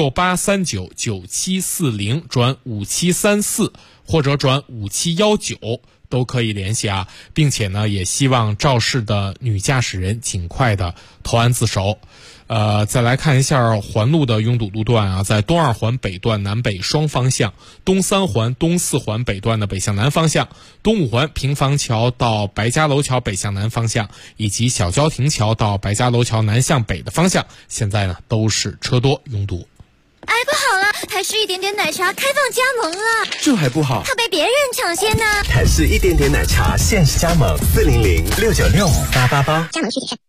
68399740转5734，或者转5719。都可以联系啊，并且呢，也希望肇事的女驾驶人尽快的投案自首。再来看一下环路的拥堵路段啊，在东二环北段南北双方向，东三环、东四环北段的北向南方向，东五环平房桥到白家楼桥北向南方向，以及小交亭桥到白家楼桥南向北的方向，现在呢都是车多拥堵。 哎，不好了，台式一点点奶茶开放加盟了， 这还不好， 怕被别人抢先呢。 台式一点点奶茶限时加盟，400-696-888， 加盟具体。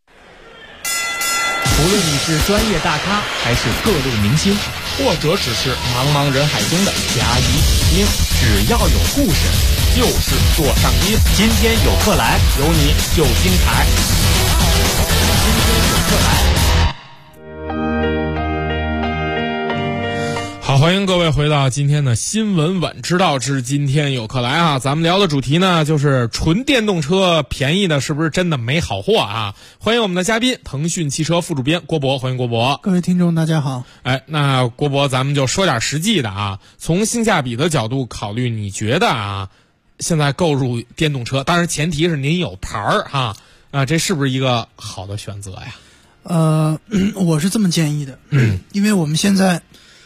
无论你是专业大咖，还是各路明星，或者只是茫茫人海中的甲乙丙丁，只要有故事，就是座上宾。今天有客来，有你就精彩。今天有客来。 好，欢迎各位回到今天的新闻晚知道之今天有客来啊！咱们聊的主题呢，就是纯电动车便宜的是不是真的没好货啊？欢迎我们的嘉宾，腾讯汽车副主编郭博，欢迎郭博。 各位听众大家好。 哎，那郭博咱们就说点实际的啊，从性价比的角度考虑，你觉得啊，现在购入电动车，当然前提是您有牌儿哈，这是不是一个好的选择呀？ 我是这么建议的，因为我们现在。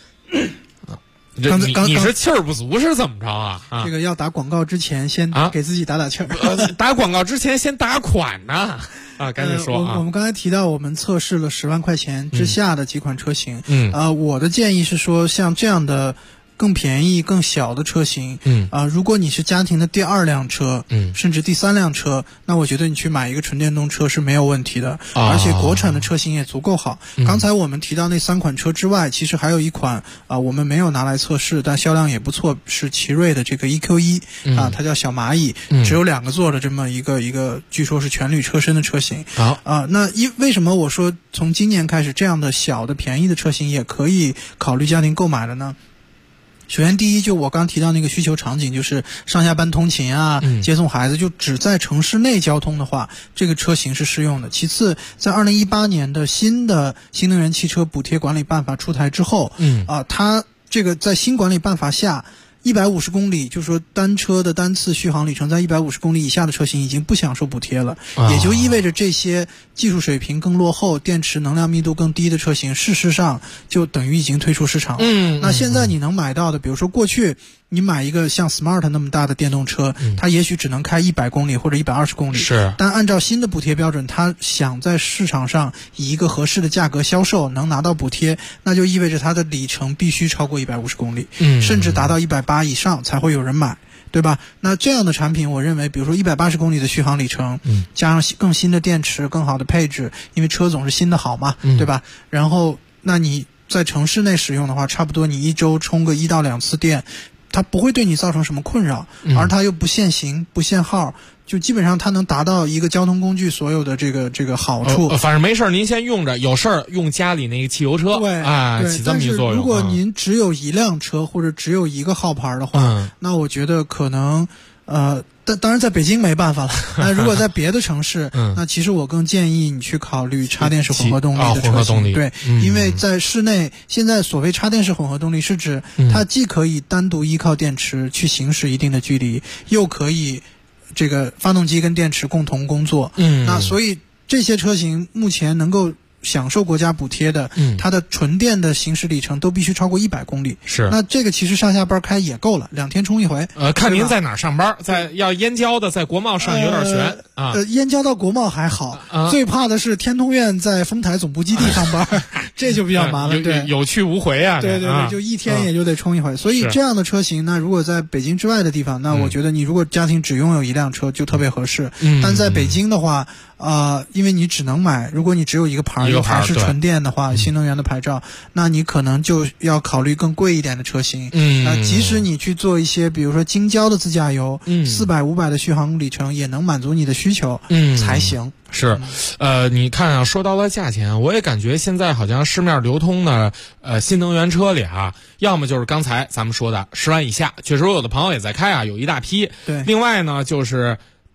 你是气儿不足是怎么着啊？ 这个要打广告之前先给自己打打气儿， 打广告之前先打款呢赶紧说我们刚才提到我们测试了10万块钱之下的几款车型，我的建议是说，像这样的更便宜更小的车型，如果你是家庭的第2辆车，甚至第3辆车，那我觉得你去买一个纯电动车是没有问题的，而且国产的车型也足够好。刚才我们提到那3款车之外，其实还有一款我们没有拿来测试，但销量也不错，是奇瑞的这个 EQ1 它叫小蚂蚁，只有2个座的这么一个据说是全铝车身的车型。那为什么我说从今年开始这样的小的便宜的车型也可以考虑家庭购买了呢？首先第一，就我刚提到那个需求场景，就是上下班通勤啊，接送孩子，就只在城市内交通的话，这个车型是适用的。其次，在2018年的新的新能源汽车补贴管理办法出台之后，它这个在新管理办法下，150公里，就是说单车的单次续航里程在150公里以下的车型已经不享受补贴了，也就意味着这些技术水平更落后、电池能量密度更低的车型，事实上就等于已经退出市场了。那现在你能买到的，比如说过去你买一个像 Smart 那么大的电动车，它也许只能开100公里或者120公里， 是。 但按照新的补贴标准，它想在市场上以一个合适的价格销售，能拿到补贴，那就意味着它的里程必须超过150公里，甚至达到180以上才会有人买，对吧？那这样的产品，我认为，比如说180公里的续航里程，加上更新的电池、更好的配置，因为车总是新的好嘛，对吧？然后，那你在城市内使用的话，差不多你一周充个1到2次电，它不会对你造成什么困扰，而它又不限行、不限号，就基本上它能达到一个交通工具所有的这个好处。 反正没事您先用着，有事儿用家里那个汽油车， 对， 起这么一作用。 如果您只有1辆车或者只有1个号牌的话，那我觉得可能当然在北京没办法了。那如果在别的城市，那其实我更建议你去考虑插电式混合动力的车型。对，因为在室内，现在所谓插电式混合动力是指它既可以单独依靠电池去行驶一定的距离，又可以这个发动机跟电池共同工作。那所以这些车型目前能够享受国家补贴的，它的纯电的行驶里程都必须超过100公里。 是， 那这个其实上下班开也够了，2天充一回。 看您在哪儿上班，在要燕郊的，在国贸上有点悬燕郊到国贸还好，最怕的是天通苑在丰台总部基地上班，这就比较麻烦。对， 有去无回啊。 对，就一天也就得充一回。所以这样的车型呢，如果在北京之外的地方，那我觉得你如果家庭只拥有1辆车就特别合适。但在北京的话，因为你只能买，如果你只有一个牌是纯电的话，新能源的牌照，那你可能就要考虑更贵一点的车型。即使你去做一些，比如说京郊的自驾游，400、500的续航里程也能满足你的需求，才行。 是，你看啊，说到了价钱，我也感觉现在好像市面流通的新能源车里要么就是刚才咱们说的10万以下，确实我有的朋友也在开有一大批。 对， 另外呢就是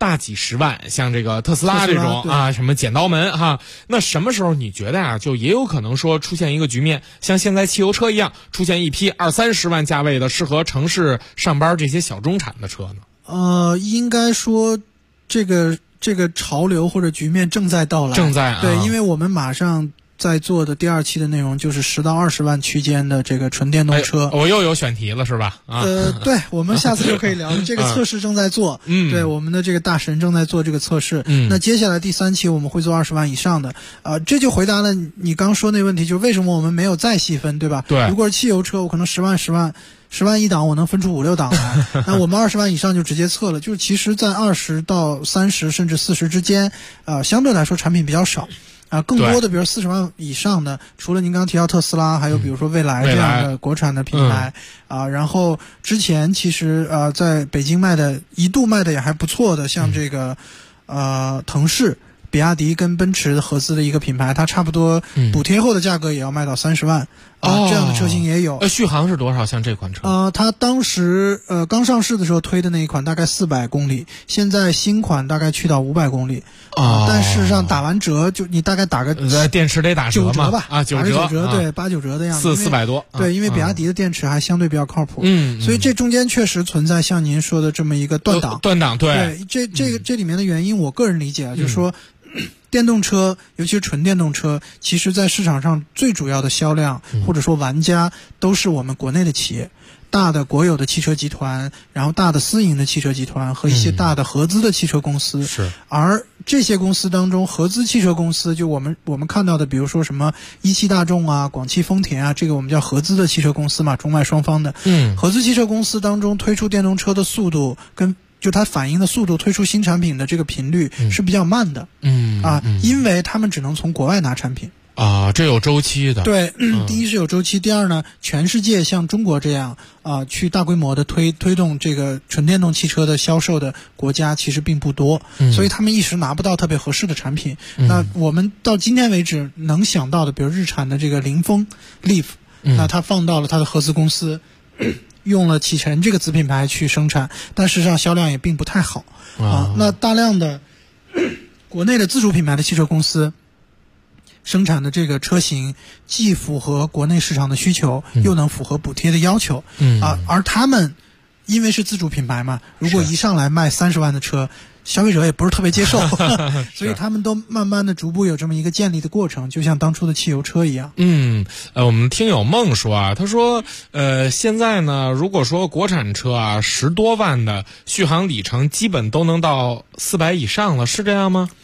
大几十万，像这个特斯拉这种啊，什么剪刀门哈，那什么时候你觉得啊，就也有可能说出现一个局面，像现在汽油车一样，出现一批20-30万价位的适合城市上班这些小中产的车呢？ 应该说这个潮流或者局面正在到来，对，因为我们马上在做的第2期的内容就是10到20万区间的这个纯电动车。 我又有选题了是吧？ 对，我们下次就可以聊这个测试正在做。对，我们的这个大神正在做这个测试。那接下来第3期我们会做20万以上的。这就回答了你刚说那问题，就是为什么我们没有再细分，对吧？ 对， 如果是汽油车，我可能10万一档，我能分出5-6档来。那我们20万以上就直接测了，就是其实在20到30甚至40之间，相对来说产品比较少。更多的比如40万以上的，除了您刚刚提到特斯拉，还有比如说蔚来这样的国产的品牌然后之前其实在北京一度卖的也还不错的，像这个腾势、比亚迪跟奔驰合资的一个品牌，它差不多补贴后的价格也要卖到30万。这样的车型也有。 续航是多少？像这款车？ 它当时刚上市的时候推的那一款大概400公里，现在新款大概去到500公里。但事实上打完折，就你大概打个电池得打折嘛？ 吧 9折， 对，8-9折的样子。 400多。 对，因为比亚迪的电池还相对比较靠谱。所以这中间确实存在像您说的这么一个断档。对，这里面的原因，我个人理解就是说。电动车，尤其是纯电动车，其实在市场上最主要的销量或者说玩家都是我们国内的企业，大的国有的汽车集团，然后大的私营的汽车集团和一些大的合资的汽车公司。 是。 而这些公司当中，合资汽车公司就我们看到的，比如说什么17大众啊、广汽丰田啊，这个我们叫合资的汽车公司嘛，中外双方的。合资汽车公司当中推出电动车的速度跟就它反应的速度，推出新产品的这个频率是比较慢的。因为他们只能从国外拿产品。 这有周期的。 对，第一是有周期，第二呢，全世界像中国这样去大规模的推动这个纯电动汽车的销售的国家其实并不多，所以他们一时拿不到特别合适的产品。那我们到今天为止能想到的，比如日产的这个凌风 Leaf，那它放到了它的合资公司。用了启辰这个子品牌去生产，但事实上销量也并不太好那大量的国内的自主品牌的汽车公司生产的这个车型既符合国内市场的需求，又能符合补贴的要求而他们因为是自主品牌嘛，如果一上来卖30万的车，消费者也不是特别接受所以他们都慢慢的逐步有这么一个建立的过程，就像当初的汽油车一样。 我们听友梦说啊，他说现在呢，如果说国产车啊10多万的续航里程基本都能到400以上了，是这样吗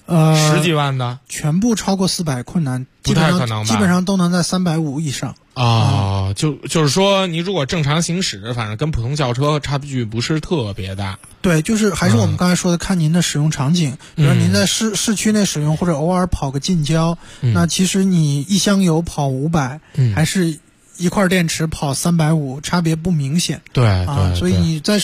？10几万的全部超过400困难， 不太可能吧？ 基本上都能在350以上。 就是说你如果正常行驶，反正跟普通轿车差距不是特别大。 对，就是还是我们刚才说的，看您的使用场景，比如您在市区内使用，或者偶尔跑个近郊，那其实你一箱油跑500，还是一块电池跑350，差别不明显。 对， 所以你在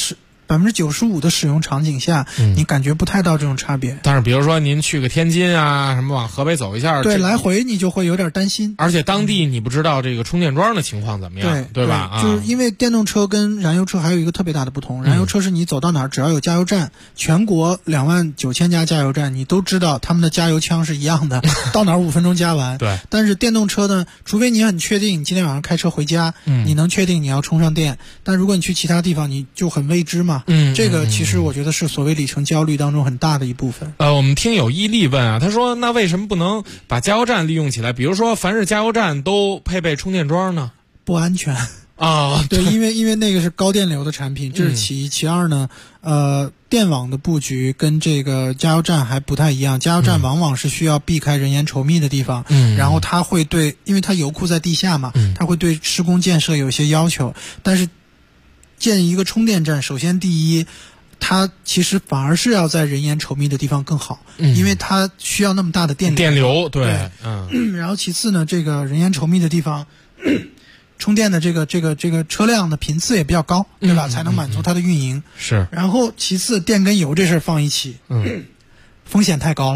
95%的使用场景下，你感觉不太到这种差别。 但是比如说您去个天津啊，什么往河北走一下， 对，来回你就会有点担心。 而且当地你不知道这个充电桩的情况怎么样，对吧？ 就是因为电动车跟燃油车还有一个特别大的不同，燃油车是你走到哪儿只要有加油站，全国29000家加油站，你都知道他们的加油枪是一样的，到哪儿5分钟加完。 对。 但是电动车呢，除非你很确定你今天晚上开车回家，你能确定你要充上电，但如果你去其他地方，你就很未知嘛。这个其实我觉得是所谓里程焦虑当中很大的一部分。 我们听友伊利问啊，他说那为什么不能把加油站利用起来？比如说凡是加油站都配备充电桩呢？ 不安全对，因为那个是高电流的产品，这是其一。其二呢，电网的布局跟这个加油站还不太一样。加油站往往是需要避开人烟稠密的地方，然后它会因为它油库在地下嘛，它会对施工建设有一些要求。但是建一个充电站，首先第一，它其实反而是要在人烟稠密的地方更好，因为它需要那么大的电流。对， 然后其次呢，这个人烟稠密的地方，充电的这个车辆的频次也比较高，对吧？才能满足它的运营。 是。 然后其次，电跟油这事儿放一起，风险太高了。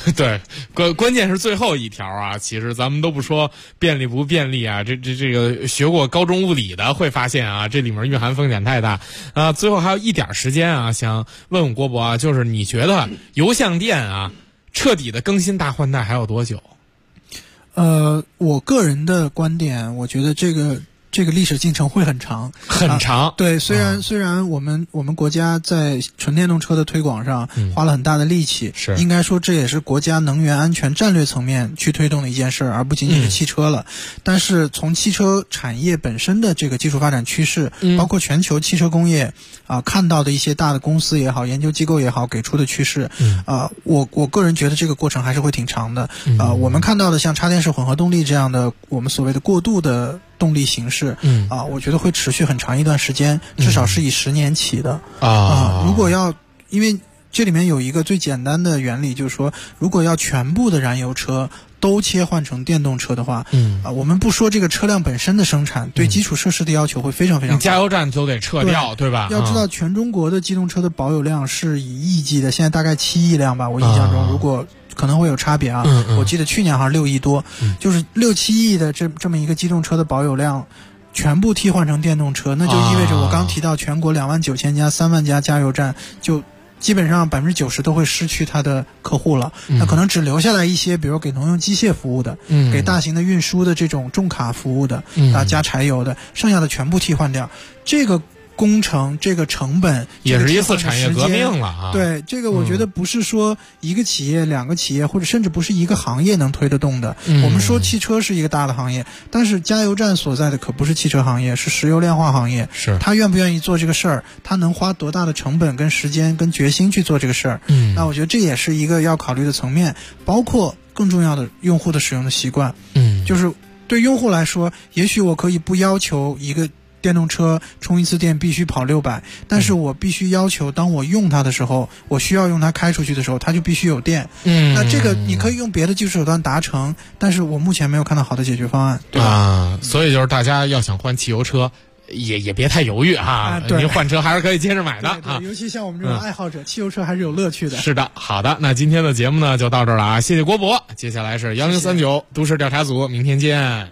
对，关键是最后一条啊，其实咱们都不说便利不便利啊，这个学过高中物理的会发现啊，这里面蕴含风险太大啊。最后还有一点时间啊，想问问郭博啊，就是你觉得油项店啊彻底的更新大换代还有多久？ 我个人的观点，我觉得这个历史进程会很长， 很长。 对，虽然我们国家在纯电动车的推广上花了很大的力气， 是应该说这也是国家能源安全战略层面去推动的一件事，而不仅仅是汽车了。但是从汽车产业本身的这个技术发展趋势，包括全球汽车工业看到的一些大的公司也好，研究机构也好给出的趋势，我个人觉得这个过程还是会挺长的。我们看到的像插电式混合动力这样的我们所谓的过渡的动力形式，我觉得会持续很长一段时间，至少是以10年起的如果因为这里面有一个最简单的原理，就是说，如果要全部的燃油车都切换成电动车的话，我们不说这个车辆本身的生产，对基础设施的要求会非常非常高， 加油站都得撤掉，对吧？ 要知道，全中国的机动车的保有量是以亿计的，现在大概7亿辆吧，我印象中，如果可能会有差别啊。我记得去年好像6亿多，就是6-7亿的这么一个机动车的保有量，全部替换成电动车，那就意味着我刚提到全国29000家、3万家加油站，就基本上90%都会失去它的客户了。那可能只留下来一些，比如给农用机械服务的，给大型的运输的这种重卡服务的，加柴油的，剩下的全部替换掉。这个工程这个成本也是一次产业革命了啊！ 对，这个我觉得不是说一个企业、2个企业，或者甚至不是一个行业能推得动的。我们说汽车是一个大的行业，但是加油站所在的可不是汽车行业，是石油炼化行业。 是他愿不愿意做这个事儿？他能花多大的成本、跟时间、跟决心去做这个事儿？那我觉得这也是一个要考虑的层面，包括更重要的用户的使用的习惯。就是对用户来说，也许我可以不要求一个电动车充一次电必须跑600，但是我必须要求当我用它的时候，我需要用它开出去的时候，它就必须有电。那这个你可以用别的技术手段达成，但是我目前没有看到好的解决方案，对吧？ 所以就是大家要想换汽油车，也别太犹豫啊！您换车还是可以接着买的啊！ 尤其像我们这种爱好者，汽油车还是有乐趣的。 是的，好的，那今天的节目呢就到这儿了啊！谢谢郭博，接下来是1039都市调查组，明天见。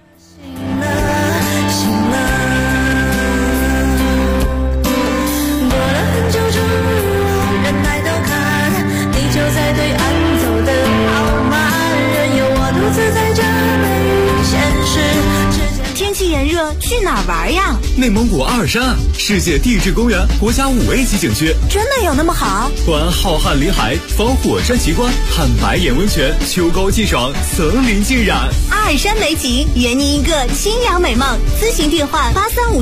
天气炎热，去哪儿玩呀？ 内蒙古阿尔山，世界地质公园国家5A 级景区， 真的有那么好？ 观浩瀚林海，访火山奇观，看白眼温泉，秋高气爽，森林浸染。 阿尔山美景，圆你一个清凉美梦。咨询电话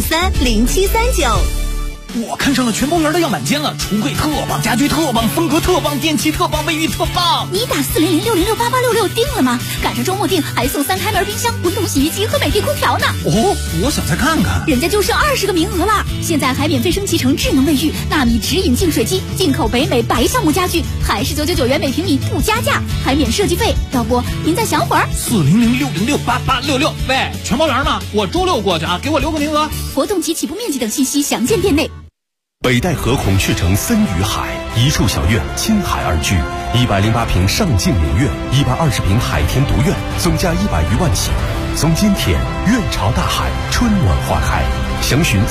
83530739。 我看上了全包园的样板间了，橱柜特棒，家具特棒，风格特棒，电器特棒，卫浴特棒。 你打40060688866定了吗？赶上周末定还送3开门冰箱、滚筒洗衣机和美的空调呢。 我想再看看。 人家就剩20个名额了，现在还免费升级成智能卫浴、纳米直饮净水机，进口北美白橡木家具，还是999元每平米不加价，还免设计费。要不您再想会儿 ？40060688866。喂，全包园吗？我周6过去啊，给我留个名额。 活动及起步面积等信息详见店内。 北戴河孔雀城森与海，一处小院亲海而居，108平上镜名院，120平海天独院，总价100余万起。从今天，院朝大海，春暖花开。详询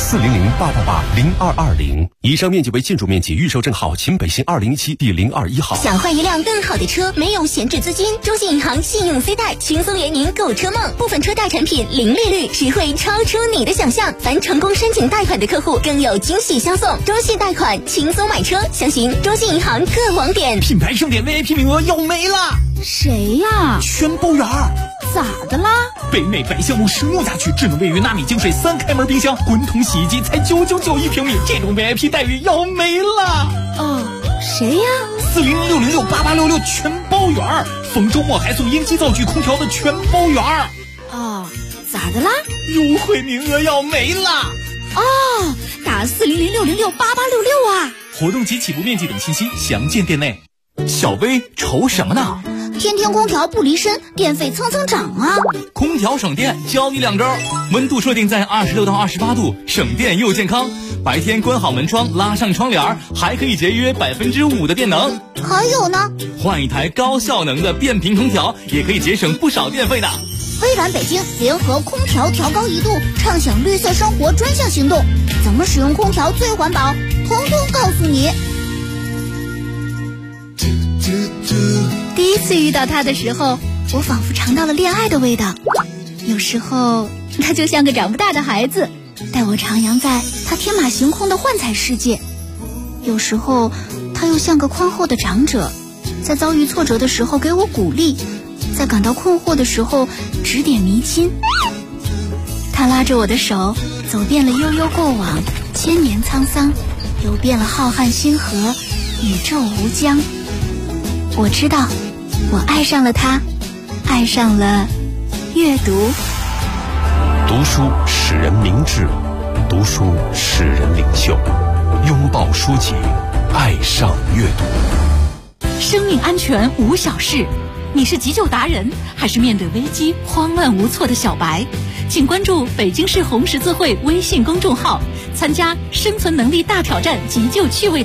40088880220。以上面积为建筑面积，预售证号秦北新201第021号。 想换一辆更好的车，没有闲置资金，中信银行信用 C 贷轻松圆您购车梦，部分车贷产品零利率，实惠超出你的想象。凡成功申请贷款的客户更有惊喜相送，中信贷款轻松买车，详询中信银行各网点。 品牌盛典 VIP 名额要没了。 谁呀？ 全包园。 咋的啦？ 北美白橡木实用家具，智能卫浴，纳米净水，3开门冰箱，滚筒洗衣机才999一平米，这种 VIP 待遇要没了。 谁呀 ？40060688866全包园，逢周末还送烟机灶具空调的全包园。 咋的啦？ 优惠名额要没了。 打40060688866啊！ 活动及起步面积等信息详见店内。小薇愁什么呢？ 天天空调不离身，电费蹭蹭涨啊！ 空调省电，教你2招：温度设定在26到28度，省电又健康。白天关好门窗，拉上窗帘，还可以节约5%的电能。 还有呢， 换一台高效能的变频空调，也可以节省不少电费的。 微软北京联合空调调高1度，畅享绿色生活专项行动，怎么使用空调最环保，统统告诉你。第一次遇到他的时候，我仿佛尝到了恋爱的味道。有时候他就像个长不大的孩子，带我徜徉在他天马行空的幻彩世界。有时候他又像个宽厚的长者，在遭遇挫折的时候给我鼓励，在感到困惑的时候指点迷津。他拉着我的手，走遍了悠悠过往，千年沧桑，游遍了浩瀚星河，宇宙无疆。我知道，我爱上了他，爱上了阅读。 读书使人明智，读书使人领袖。拥抱书籍，爱上阅读。 生命安全无小事，你是急救达人，还是面对危机慌乱无措的小白？请关注北京市红十字会微信公众号，参加生存能力大挑战急救趣味